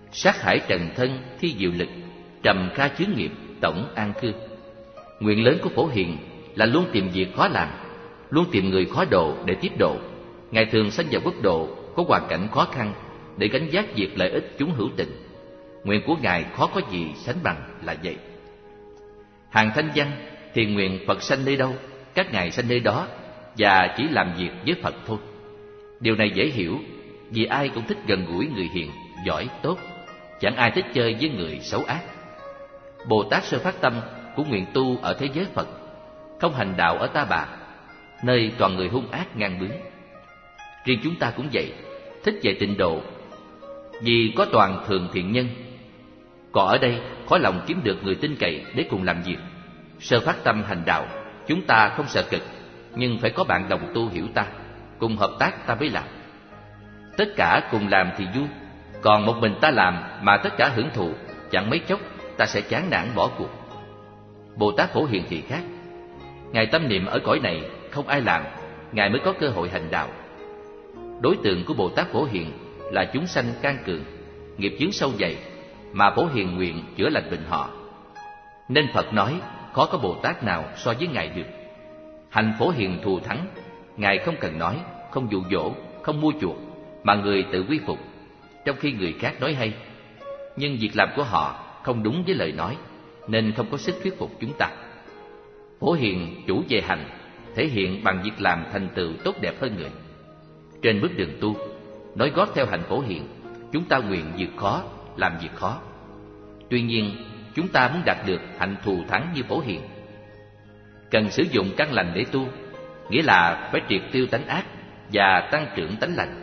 Speaker 1: sát hải trần thân thi diệu lực, trầm kha chướng nghiệp tổng an cư. Nguyện lớn của Phổ Hiền là luôn tìm việc khó làm, luôn tìm người khó độ để tiếp độ. Ngài thường sanh vào quốc độ có hoàn cảnh khó khăn để gánh vác việc lợi ích chúng hữu tình. Nguyện của Ngài khó có gì sánh bằng là vậy. Hàng thanh văn thì nguyện Phật sanh nơi đâu, các ngài sanh nơi đó, và chỉ làm việc với Phật thôi. Điều này dễ hiểu, vì ai cũng thích gần gũi người hiền, giỏi, tốt, chẳng ai thích chơi với người xấu ác. Bồ Tát Sơ Phát Tâm cũng nguyện tu ở thế giới Phật, không hành đạo ở Ta Bà, nơi toàn người hung ác ngang bướng. Riêng chúng ta cũng vậy, thích về tịnh độ, vì có toàn thường thiện nhân. Còn ở đây khó lòng kiếm được người tin cậy để cùng làm việc. Sơ phát tâm hành đạo, chúng ta không sợ cực, nhưng phải có bạn đồng tu hiểu ta, cùng hợp tác ta mới làm. Tất cả cùng làm thì vui, còn một mình ta làm mà tất cả hưởng thụ, chẳng mấy chốc ta sẽ chán nản bỏ cuộc. Bồ Tát Phổ Hiền thì khác. Ngài tâm niệm ở cõi này không ai làm, Ngài mới có cơ hội hành đạo. Đối tượng của Bồ Tát Phổ Hiền là chúng sanh can cường, nghiệp chướng sâu dày, mà Phổ Hiền nguyện chữa lành bệnh họ. Nên Phật nói khó có Bồ Tát nào so với Ngài được. Hành Phổ Hiền thù thắng, Ngài không cần nói, không dụ dỗ, không mua chuộc, mà người tự quy phục, trong khi người khác nói hay. Nhưng việc làm của họ không đúng với lời nói, nên không có sức thuyết phục chúng ta. Phổ Hiền chủ về hành, thể hiện bằng việc làm thành tựu tốt đẹp hơn người. Trên bước đường tu, nói gót theo hành Phổ Hiền, chúng ta nguyện vượt khó, làm việc khó. Tuy nhiên, chúng ta muốn đạt được hạnh thù thắng như Phổ Hiền, cần sử dụng căn lành để tu, nghĩa là phải triệt tiêu tánh ác và tăng trưởng tánh lành.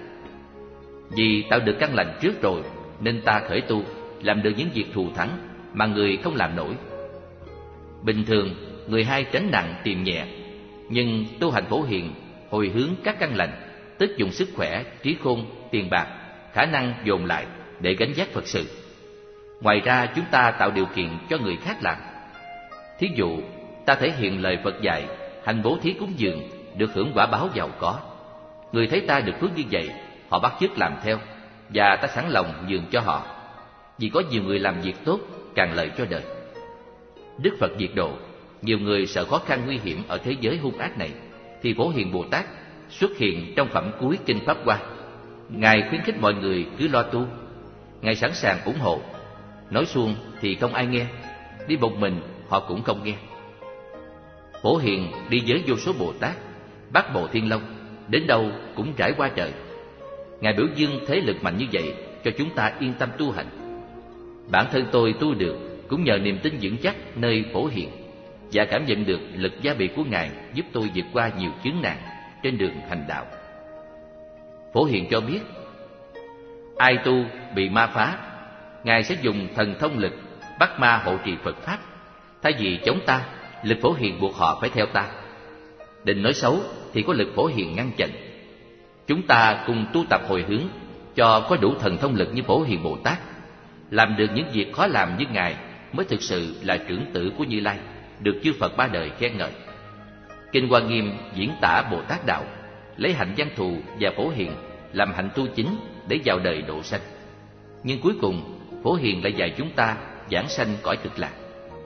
Speaker 1: Vì tạo được căn lành trước rồi, nên ta khởi tu, làm được những việc thù thắng mà người không làm nổi. Bình thường, người hay tránh nặng tìm nhẹ, nhưng tu hành Phổ Hiền hồi hướng các căn lành, tức dùng sức khỏe, trí khôn, tiền bạc, khả năng dồn lại để gánh vác Phật sự. Ngoài ra, chúng ta tạo điều kiện cho người khác làm. Thí dụ, ta thể hiện lời Phật dạy, hành bố thí cúng dường, được hưởng quả báo giàu có. Người thấy ta được phước như vậy, họ bắt chước làm theo, và ta sẵn lòng nhường cho họ. Vì có nhiều người làm việc tốt, càng lợi cho đời. Đức Phật diệt độ, nhiều người sợ khó khăn nguy hiểm ở thế giới hung ác này, thì Phổ Hiền Bồ Tát xuất hiện trong phẩm cuối Kinh Pháp Hoa. Ngài khuyến khích mọi người cứ lo tu. Ngài sẵn sàng ủng hộ. Nói suông thì không ai nghe, đi một mình họ cũng không nghe. Phổ Hiền đi với vô số Bồ Tát, Bát Bộ Thiên Long, đến đâu cũng trải qua trời. Ngài biểu dương thế lực mạnh như vậy cho chúng ta yên tâm tu hành. Bản thân tôi tu được cũng nhờ niềm tin vững chắc nơi Phổ Hiền, và cảm nhận được lực gia bị của Ngài giúp tôi vượt qua nhiều chướng nạn trên đường hành đạo. Phổ Hiền cho biết, ai tu bị ma phá, Ngài sẽ dùng thần thông lực bắt ma hộ trì Phật Pháp. Thay vì chống ta, lực Phổ Hiền buộc họ phải theo ta. Định nói xấu thì có lực Phổ Hiền ngăn chặn. Chúng ta cùng tu tập hồi hướng cho có đủ thần thông lực như Phổ Hiền Bồ Tát, làm được những việc khó làm như Ngài mới thực sự là trưởng tử của Như Lai, được chư Phật ba đời khen ngợi. Kinh Hoa Nghiêm diễn tả Bồ Tát đạo, lấy hạnh văn thù và Phổ Hiền làm hạnh tu chính để vào đời độ sanh. Nhưng cuối cùng Phổ Hiền lại dạy chúng ta giảng sanh cõi Cực Lạc.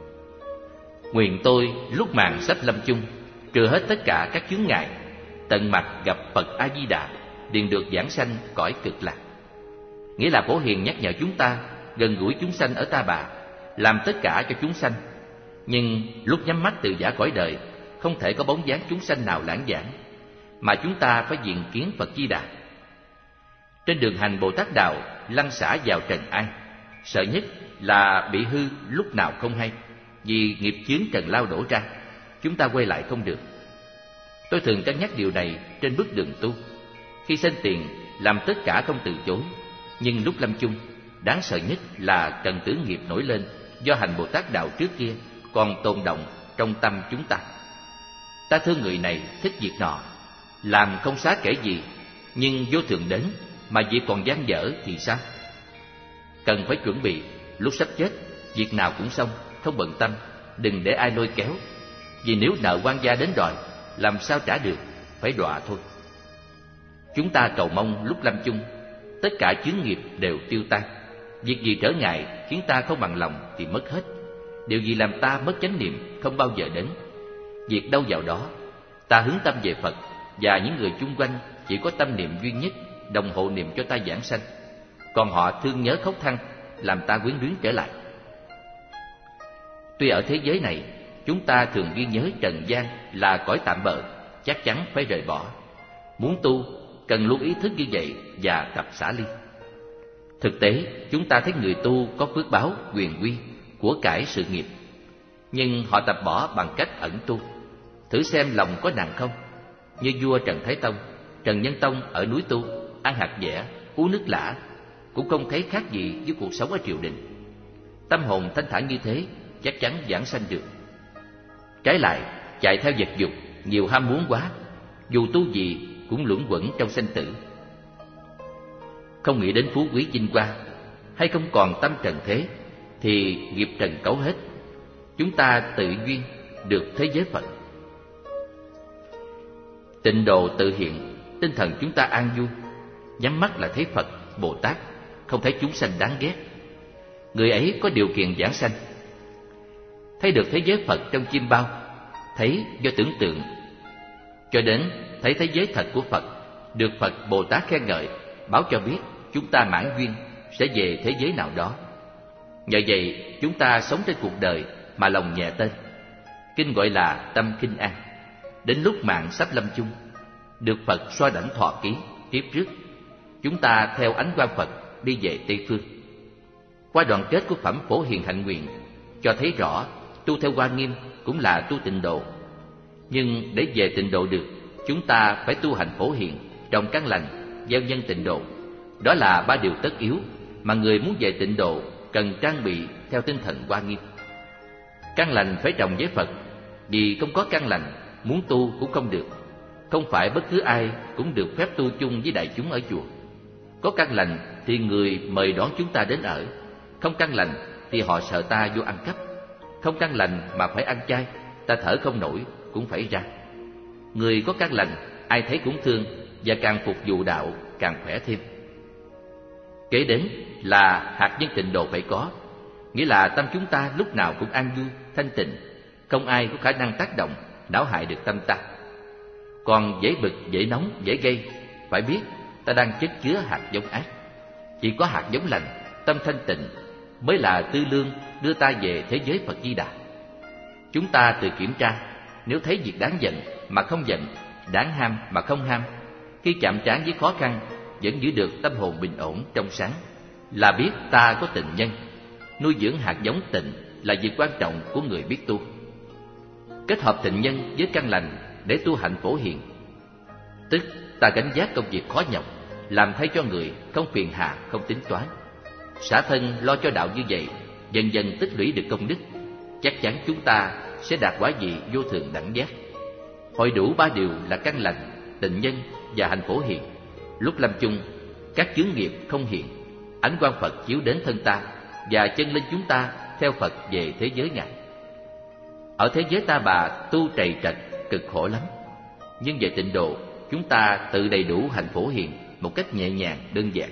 Speaker 1: Nguyện tôi lúc màn sắp lâm chung, trừ hết tất cả các chướng ngại, tận mặt gặp Phật A Di Đà, liền được giảng sanh cõi Cực Lạc. Nghĩa là Phổ Hiền nhắc nhở chúng ta gần gũi chúng sanh ở Ta Bà, làm tất cả cho chúng sanh. Nhưng lúc nhắm mắt từ giã cõi đời, không thể có bóng dáng chúng sanh nào lãng giảng, mà chúng ta phải diện kiến Phật Di Đà. Trên đường hành Bồ Tát đạo, lăn xả vào trần ai, sợ nhất là bị hư lúc nào không hay, vì nghiệp chướng trần lao đổ ra, chúng ta quay lại không được. Tôi thường cân nhắc điều này trên bước đường tu. Khi sinh tiền, làm tất cả không từ chối, nhưng lúc lâm chung, đáng sợ nhất là trần tử nghiệp nổi lên do hành Bồ Tát đạo trước kia còn tồn động trong tâm chúng ta. Ta thương người này, thích việc nọ, làm không xá kể gì, nhưng vô thường đến mà việc còn dang dở thì sao? Cần phải chuẩn bị, lúc sắp chết, việc nào cũng xong, không bận tâm, đừng để ai lôi kéo. Vì nếu nợ quan gia đến đòi, làm sao trả được, phải đọa thôi. Chúng ta cầu mong lúc lâm chung, tất cả chướng nghiệp đều tiêu tan, Việc gì trở ngại khiến ta không bằng lòng thì mất hết. Điều gì làm ta mất chánh niệm không bao giờ đến. Việc đâu vào đó, ta hướng tâm về Phật, và những người chung quanh chỉ có tâm niệm duy nhất, đồng hộ niệm cho ta giảng sanh. Còn họ thương nhớ khóc than, làm ta quyến luyến trở lại. Tuy ở thế giới này, chúng ta thường ghi nhớ trần gian là cõi tạm bợ, chắc chắn phải rời bỏ. Muốn tu, cần luôn ý thức như vậy và tập xả ly. Thực tế, chúng ta thấy người tu có phước báo, quyền quy, của cải sự nghiệp, nhưng họ tập bỏ bằng cách ẩn tu. Thử xem lòng có nặng không? Như vua Trần Thái Tông, Trần Nhân Tông ở núi tu, ăn hạt dẻ, uống nước lã, cũng không thấy khác gì với cuộc sống ở triều đình. Tâm hồn thanh thản như thế chắc chắn giảng sanh được. Trái lại, chạy theo vật dục, nhiều ham muốn quá, dù tu gì cũng luẩn quẩn trong sanh tử. Không nghĩ đến phú quý vinh quang, hay không còn tâm trần thế, thì nghiệp trần cấu hết. Chúng ta tự duyên được thế giới Phật. Tịnh độ tự hiện, tinh thần chúng ta an vui. Nhắm mắt là thấy Phật, Bồ Tát, không thấy chúng sanh đáng ghét. Người ấy có điều kiện giảng sanh. Thấy được thế giới Phật trong chim bao, thấy do tưởng tượng, cho đến thấy thế giới thật của Phật, được Phật Bồ Tát khen ngợi, báo cho biết chúng ta mãn duyên sẽ về thế giới nào đó. Nhờ vậy chúng ta sống trên cuộc đời mà lòng nhẹ tên. Kinh gọi là tâm khinh an. Đến lúc mạng sắp lâm chung, được Phật xoa đảnh thọ ký tiếp trước, chúng ta theo ánh quang Phật đi về Tây Phương. Qua đoạn kết của phẩm Phổ Hiền Hạnh Nguyện cho thấy rõ tu theo Hoa Nghiêm cũng là tu tịnh độ. Nhưng để về tịnh độ được, chúng ta phải tu hành Phổ Hiền, trồng căn lành, gieo nhân tịnh độ. Đó là ba điều tất yếu mà người muốn về tịnh độ cần trang bị theo tinh thần Hoa Nghiêm. Căn lành phải trồng với Phật, vì không có căn lành, muốn tu cũng không được. Không phải bất cứ ai cũng được phép tu chung với đại chúng ở chùa. Có căn lành thì người mời đón chúng ta đến ở. Không căn lành thì họ sợ ta vô ăn cắp. Không căn lành mà phải ăn chay, ta thở không nổi cũng phải ra. Người có căn lành, ai thấy cũng thương, và càng phục vụ đạo càng khỏe thêm. Kế đến là hạt nhân tịnh độ phải có, nghĩa là tâm chúng ta lúc nào cũng an vui, thanh tịnh, không ai có khả năng tác động, đảo hại được tâm ta. Còn dễ bực, dễ nóng, dễ gây, phải biết ta đang chất chứa hạt giống ác. Chỉ có hạt giống lành, tâm thanh tịnh mới là tư lương đưa ta về thế giới Phật Di Đà. Chúng ta tự kiểm tra, nếu thấy việc đáng giận mà không giận, đáng ham mà không ham, khi chạm trán với khó khăn vẫn giữ được tâm hồn bình ổn trong sáng, là biết ta có tịnh nhân. Nuôi dưỡng hạt giống tịnh là việc quan trọng của người biết tu. Kết hợp tịnh nhân với căn lành để tu hạnh Phổ Hiền, tức ta gánh vác công việc khó nhọc, làm thay cho người, không phiền hà, không tính toán. Xả thân lo cho đạo như vậy, dần dần tích lũy được công đức, chắc chắn chúng ta sẽ đạt quả vị vô thượng đẳng giác. Hội đủ ba điều là căn lành, tịnh nhân và hạnh Phổ Hiền. Lúc lâm chung, các chướng nghiệp không hiện, ánh quang Phật chiếu đến thân ta, và chân linh chúng ta theo Phật về thế giới Ngài. Ở thế giới Ta Bà tu trầy trật, cực khổ lắm. Nhưng về tịnh độ, chúng ta tự đầy đủ hạnh Phổ Hiền một cách nhẹ nhàng, đơn giản.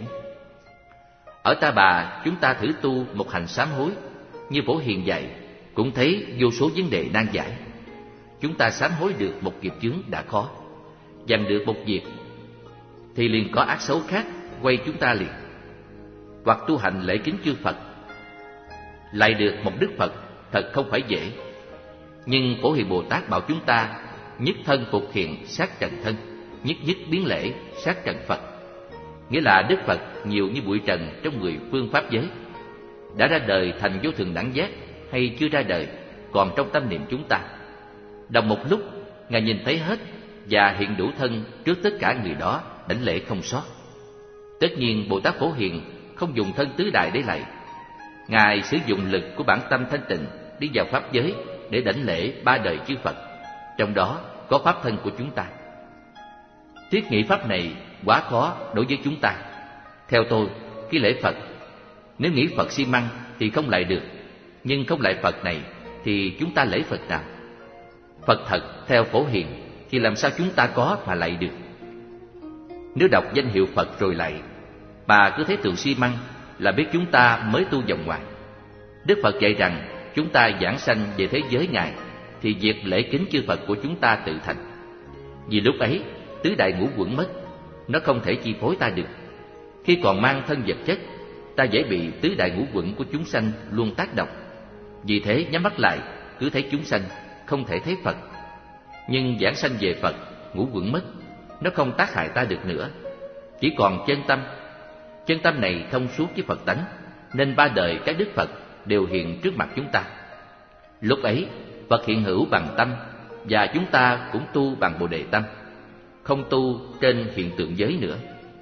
Speaker 1: Ở Ta Bà, chúng ta thử tu một hành sám hối, như Phổ Hiền dạy, cũng thấy vô số vấn đề nan giải. Chúng ta sám hối được một nghiệp chướng đã khó, dành được một việc thì liền có ác xấu khác quay chúng ta liền. Hoặc tu hành lễ kính chư Phật, lại được một Đức Phật thật không phải dễ. Nhưng Phổ Hiền Bồ Tát bảo chúng ta nhất thân phục hiện sát trần thân, nhất nhất biến lễ sát trần Phật. Nghĩa là Đức Phật nhiều như bụi trần trong mười phương pháp giới, đã ra đời thành vô thượng đẳng giác hay chưa ra đời còn trong tâm niệm chúng ta. Đồng một lúc, Ngài nhìn thấy hết và hiện đủ thân trước tất cả người đó, đảnh lễ không sót. Tất nhiên Bồ Tát Phổ Hiền không dùng thân tứ đại để lạy. Ngài sử dụng lực của bản tâm thanh tịnh đi vào pháp giới để đảnh lễ ba đời chư Phật, trong đó có pháp thân của chúng ta. Thiết nghĩ pháp này quá khó đối với chúng ta. Theo tôi, khi lễ Phật, nếu nghĩ Phật xi măng thì không lạy được, nhưng không lạy Phật này thì chúng ta lễ Phật nào? Phật thật theo Phổ Hiền thì làm sao chúng ta có mà lạy được? Nếu đọc danh hiệu Phật rồi lạy, bà cứ thấy tượng xi măng là biết chúng ta mới tu vòng ngoài. Đức Phật dạy rằng chúng ta giảng sanh về thế giới Ngài thì việc lễ kính chư Phật của chúng ta tự thành. Vì lúc ấy tứ đại ngũ uẩn mất, nó không thể chi phối ta được. Khi còn mang thân vật chất, ta dễ bị tứ đại ngũ uẩn của chúng sanh luôn tác động. Vì thế nhắm mắt lại cứ thấy chúng sanh, không thể thấy Phật. Nhưng giảng sanh về Phật, ngũ uẩn mất, nó không tác hại ta được nữa. Chỉ còn chân tâm. Chân tâm này thông suốt với Phật tánh, nên ba đời các đức Phật đều hiện trước mặt chúng ta. Lúc ấy Phật hiện hữu bằng tâm, và chúng ta cũng tu bằng Bồ Đề tâm, không tu trên hiện tượng giới nữa.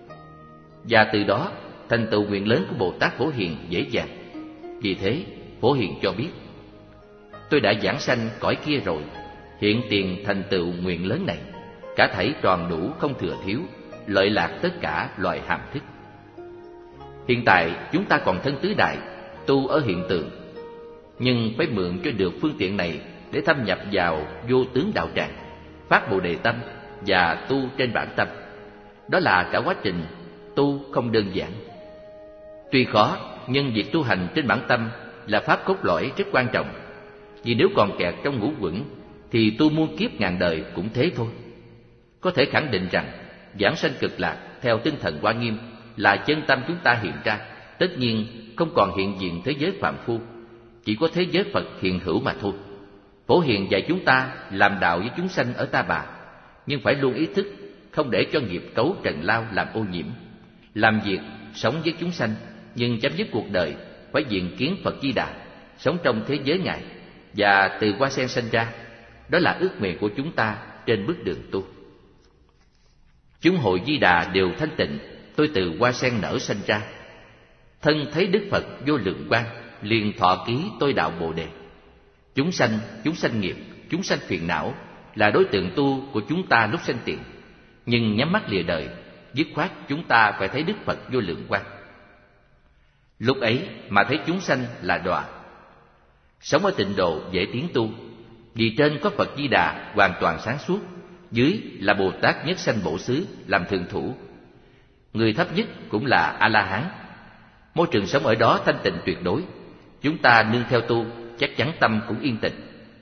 Speaker 1: Và từ đó thành tựu nguyện lớn của Bồ Tát Phổ Hiền dễ dàng. Vì thế Phổ Hiền cho biết: tôi đã giảng sanh cõi kia rồi, hiện tiền thành tựu nguyện lớn này, cả thảy tròn đủ không thừa thiếu, lợi lạc tất cả loài hàm thức. Hiện tại chúng ta còn thân tứ đại, tu ở hiện tượng, nhưng phải mượn cho được phương tiện này để thâm nhập vào vô tướng đạo tràng, phát Bồ Đề tâm và tu trên bản tâm. Đó là cả quá trình tu không đơn giản. Tuy khó, nhưng việc tu hành trên bản tâm là pháp cốt lõi rất quan trọng. Vì nếu còn kẹt trong ngũ uẩn thì tu muôn kiếp ngàn đời cũng thế thôi. Có thể khẳng định rằng giảng sanh cực lạc theo tinh thần Hoa Nghiêm là chân tâm chúng ta hiện ra, tất nhiên không còn hiện diện thế giới phàm phu, chỉ có thế giới Phật hiện hữu mà thôi. Phổ Hiền dạy chúng ta làm đạo với chúng sanh ở Ta Bà, nhưng phải luôn ý thức không để cho nghiệp cấu trần lao làm ô nhiễm. Làm việc sống với chúng sanh, nhưng chấm dứt cuộc đời phải diện kiến Phật Di Đà, sống trong thế giới Ngài và từ hoa sen sinh ra. Đó là ước nguyện của chúng ta trên bước đường tu. Chúng hội Di Đà đều thanh tịnh, tôi từ hoa sen nở sinh ra. Thân thấy Đức Phật vô lượng quang, liền thọ ký tôi đạo Bồ Đề. Chúng sanh, chúng sanh nghiệp, chúng sanh phiền não là đối tượng tu của chúng ta lúc sanh tiền. Nhưng nhắm mắt lìa đời, dứt khoát chúng ta phải thấy Đức Phật vô lượng quang. Lúc ấy mà thấy chúng sanh là đọa. Sống ở tịnh độ dễ tiến tu, vì trên có Phật Di Đà hoàn toàn sáng suốt, dưới là Bồ Tát Nhất Sanh Bổ Xứ làm thường thủ. Người thấp nhất cũng là A-la-hán. Môi trường sống ở đó thanh tịnh tuyệt đối. Chúng ta nương theo tu, chắc chắn tâm cũng yên tĩnh.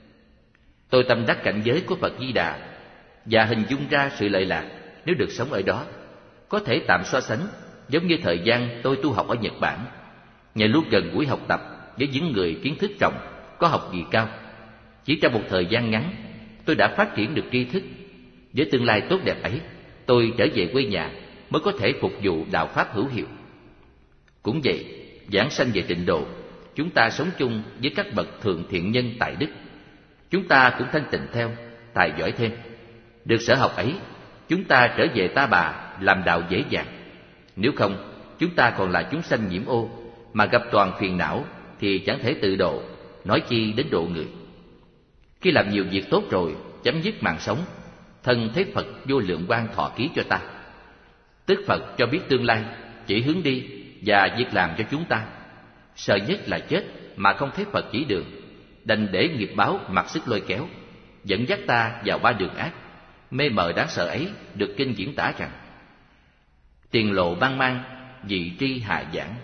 Speaker 1: Tôi tâm đắc cảnh giới của Phật Di Đà và hình dung ra sự lợi lạc nếu được sống ở đó. Có thể tạm so sánh giống như thời gian tôi tu học ở Nhật Bản. Nhờ lúc gần gũi học tập với những người kiến thức rộng, có học vị cao, chỉ trong một thời gian ngắn tôi đã phát triển được tri thức. Với tương lai tốt đẹp ấy, tôi trở về quê nhà mới có thể phục vụ đạo pháp hữu hiệu. Cũng vậy, giảng sanh về tịnh độ, chúng ta sống chung với các bậc thượng thiện nhân tại đức. Chúng ta cũng thanh tịnh theo, tài giỏi thêm. Được sở học ấy, chúng ta trở về Ta Bà làm đạo dễ dàng. Nếu không, chúng ta còn là chúng sanh nhiễm ô, mà gặp toàn phiền não thì chẳng thể tự độ, nói chi đến độ người. Khi làm nhiều việc tốt rồi, chấm dứt mạng sống, thân thấy Phật vô lượng quang thọ ký cho ta. Tức Phật cho biết tương lai, chỉ hướng đi và việc làm cho chúng ta. Sợ nhất là chết mà không thấy Phật chỉ đường, đành để nghiệp báo mặc sức lôi kéo, dẫn dắt ta vào ba đường ác. Mê mờ đáng sợ ấy được kinh diễn tả rằng: tiền lộ ban mang, dị tri hạ giảng.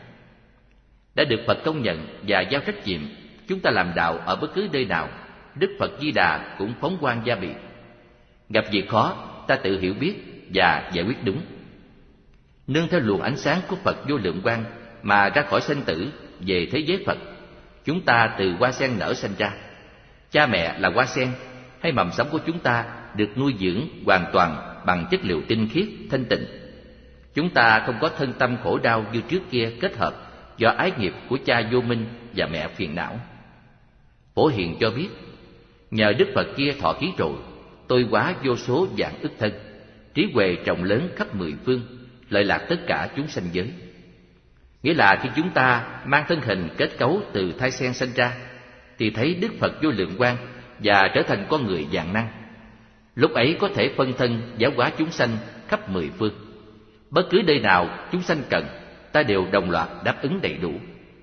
Speaker 1: Đã được Phật công nhận và giao trách nhiệm, chúng ta làm đạo ở bất cứ nơi nào, Đức Phật Di Đà cũng phóng quang gia bị. Gặp việc khó, ta tự hiểu biết và giải quyết đúng. Nương theo luồng ánh sáng của Phật vô lượng quang mà ra khỏi sanh tử về thế giới Phật. Chúng ta từ hoa sen nở sanh ra. Cha mẹ là hoa sen, hay mầm sống của chúng ta được nuôi dưỡng hoàn toàn bằng chất liệu tinh khiết, thanh tịnh. Chúng ta không có thân tâm khổ đau như trước kia kết hợp do ái nghiệp của cha vô minh và mẹ phiền não. Phổ Hiền cho biết, nhờ Đức Phật kia thọ ký rồi, tôi hóa vô số vạn ức thân, trí huệ rộng lớn khắp mười phương, lợi lạc tất cả chúng sanh giới. Nghĩa là khi chúng ta mang thân hình kết cấu từ thai sen sinh ra, thì thấy Đức Phật vô lượng quang và trở thành con người vạn năng. Lúc ấy có thể phân thân giáo hóa chúng sanh khắp mười phương. Bất cứ nơi nào chúng sanh cần, ta đều đồng loạt đáp ứng đầy đủ.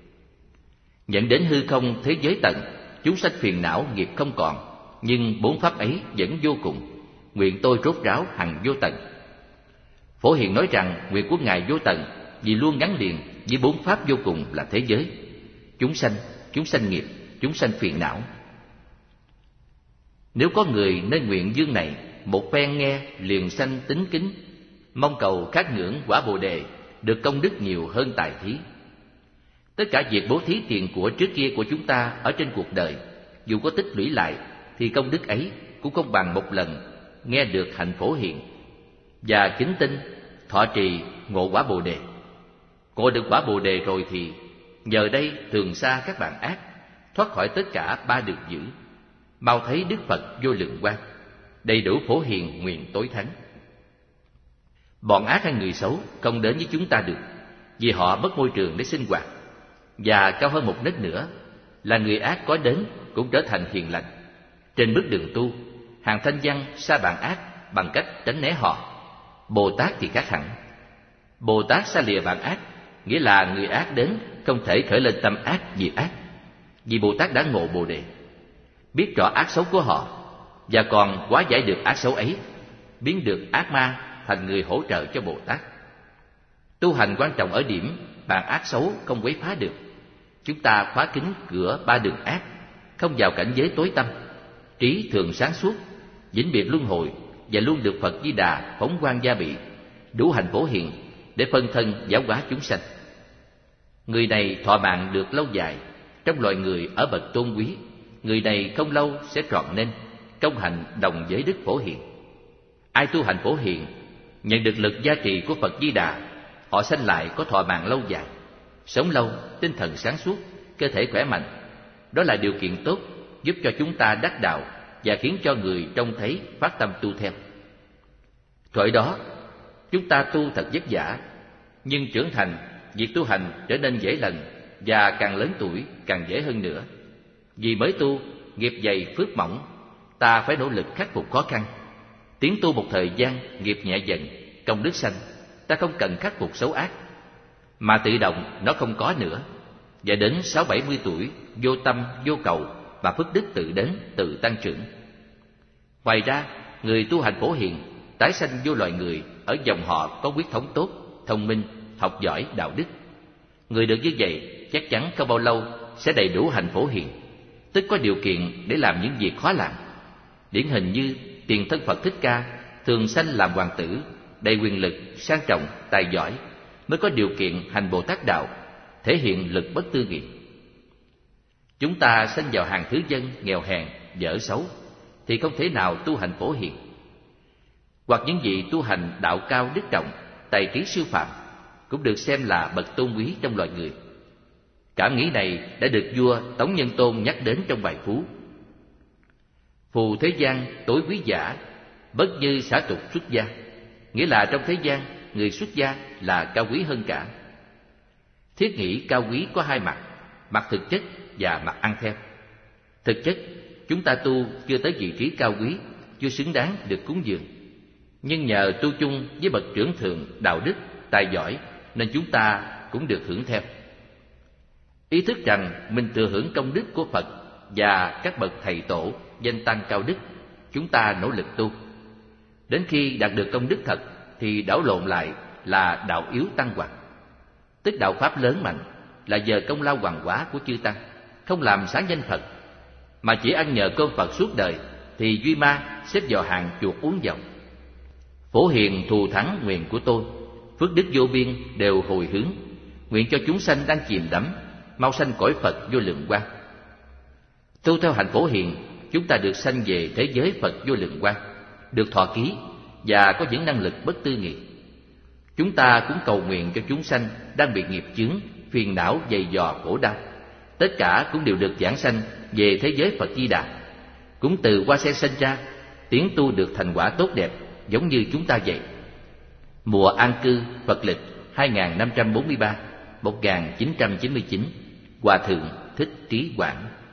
Speaker 1: Nhận đến hư không thế giới tận, chúng sanh phiền não nghiệp không còn, nhưng bốn pháp ấy vẫn vô cùng. Nguyện tôi rốt ráo hằng vô tận. Phổ Hiền nói rằng nguyện của Ngài vô tận vì luôn gắn liền với bốn pháp vô cùng là thế giới: chúng sanh, chúng sanh nghiệp, chúng sanh phiền não. Nếu có người nên nguyện dương này, một phen nghe liền sanh tín kính, mong cầu khát ngưỡng quả Bồ đề, được công đức nhiều hơn tài thí. Tất cả việc bố thí tiền của trước kia của chúng ta ở trên cuộc đời, dù có tích lũy lại thì công đức ấy cũng không bằng một lần nghe được hạnh Phổ Hiền và kính tin thọ trì ngộ quả Bồ đề. Ngộ được quả Bồ đề rồi thì nhờ đây thường xa các bạn ác, thoát khỏi tất cả ba đường dữ, mau thấy Đức Phật vô lượng quang, đầy đủ Phổ Hiền nguyện tối thắng. Bọn ác hay người xấu không đến với chúng ta được, vì họ mất môi trường để sinh hoạt. Và cao hơn một nấc nữa là người ác có đến cũng trở thành hiền lành. Trên bước đường tu, hàng thanh văn xa bạn ác bằng cách tránh né họ. Bồ Tát thì khác hẳn. Bồ Tát xa lìa bạn ác, nghĩa là người ác đến không thể khởi lên tâm ác diệt ác, vì Bồ Tát đã ngộ Bồ đề, biết rõ ác xấu của họ và còn hóa giải được ác xấu ấy, biến được ác ma thành người hỗ trợ cho Bồ Tát. Tu hành quan trọng ở điểm bạn ác xấu không quấy phá được. Chúng ta khóa kín cửa ba đường ác, không vào cảnh giới tối tăm, trí thường sáng suốt, vĩnh biệt luân hồi và luôn được Phật Di Đà phóng quang gia bị, đủ hạnh Phổ Hiền để phân thân giáo hóa chúng sanh. Người này thọ mạng được lâu dài, trong loài người ở bậc tôn quý. Người này không lâu sẽ trọn nên công hạnh đồng với Đức Phổ Hiền. Ai tu hành Phổ Hiền, nhận được lực gia trì của Phật Di Đà, họ sanh lại có thọ mạng lâu dài, sống lâu, tinh thần sáng suốt, cơ thể khỏe mạnh. Đó là điều kiện tốt giúp cho chúng ta đắc đạo và khiến cho người trông thấy phát tâm tu theo. Thời đó, chúng ta tu thật vất vả, nhưng trưởng thành, việc tu hành trở nên dễ lần, và càng lớn tuổi càng dễ hơn nữa. Vì mới tu, nghiệp dày phước mỏng, ta phải nỗ lực khắc phục khó khăn. Tiến tu một thời gian, nghiệp nhẹ dần, công đức sanh, ta không cần khắc phục xấu ác, mà tự động nó không có nữa. Và đến sáu bảy mươi tuổi, vô tâm, vô cầu, và phước đức tự đến, tự tăng trưởng. Ngoài ra, người tu hành Phổ Hiền tái sanh vô loài người ở dòng họ có huyết thống tốt, thông minh, học giỏi, đạo đức. Người được như vậy chắc chắn không bao lâu sẽ đầy đủ hạnh Phổ Hiền, tức có điều kiện để làm những việc khó làm. Điển hình như tiền thân Phật Thích Ca thường sanh làm hoàng tử, đầy quyền lực, sang trọng, tài giỏi, mới có điều kiện hành Bồ Tát đạo, thể hiện lực bất tư nghị. Chúng ta sanh vào hàng thứ dân nghèo hèn, dở xấu thì không thể nào tu hành Phổ Hiền. Hoặc những vị tu hành đạo cao đức trọng, tài trí siêu phàm, cũng được xem là bậc tôn quý trong loài người. Cảm nghĩ này đã được vua Tống Nhân Tôn nhắc đến trong bài Phú: phù thế gian tối quý giả, bất như xả tục xuất gia. Nghĩa là trong thế gian, người xuất gia là cao quý hơn cả. Thiết nghĩ cao quý có hai mặt, mặt thực chất và mặt ăn theo. Thực chất, chúng ta tu chưa tới vị trí cao quý, chưa xứng đáng được cúng dường. Nhưng nhờ tu chung với bậc trưởng thượng, đạo đức, tài giỏi, nên chúng ta cũng được hưởng theo. Ý thức rằng mình thừa hưởng công đức của Phật và các bậc thầy tổ, danh tăng cao đức, chúng ta nỗ lực tu. Đến khi đạt được công đức thật thì đảo lộn lại là đạo yếu tăng hoàng, tức đạo pháp lớn mạnh là nhờ công lao hoàng hóa của chư tăng, không làm sáng danh Phật, mà chỉ ăn nhờ cơm Phật suốt đời, thì duy ma xếp vào hàng chuột uống dầu. Phổ Hiền thù thắng nguyện của tôi, phước đức vô biên đều hồi hướng, nguyện cho chúng sanh đang chìm đắm mau sanh cõi Phật vô lượng quang. Tu theo hạnh Phổ Hiền, chúng ta được sanh về thế giới Phật vô lượng quang, được thọ ký và có những năng lực bất tư nghị. Chúng ta cũng cầu nguyện cho chúng sanh đang bị nghiệp chướng, phiền não dày dò khổ đau, tất cả cũng đều được giảng sanh về thế giới Phật Di Đà, cũng từ hoa sen sinh ra, tiến tu được thành quả tốt đẹp giống như chúng ta vậy. Mùa an cư Phật lịch hai nghìn năm trăm bốn mươi ba, một nghìn chín trăm chín mươi chín, Hòa thượng Thích Trí Quảng.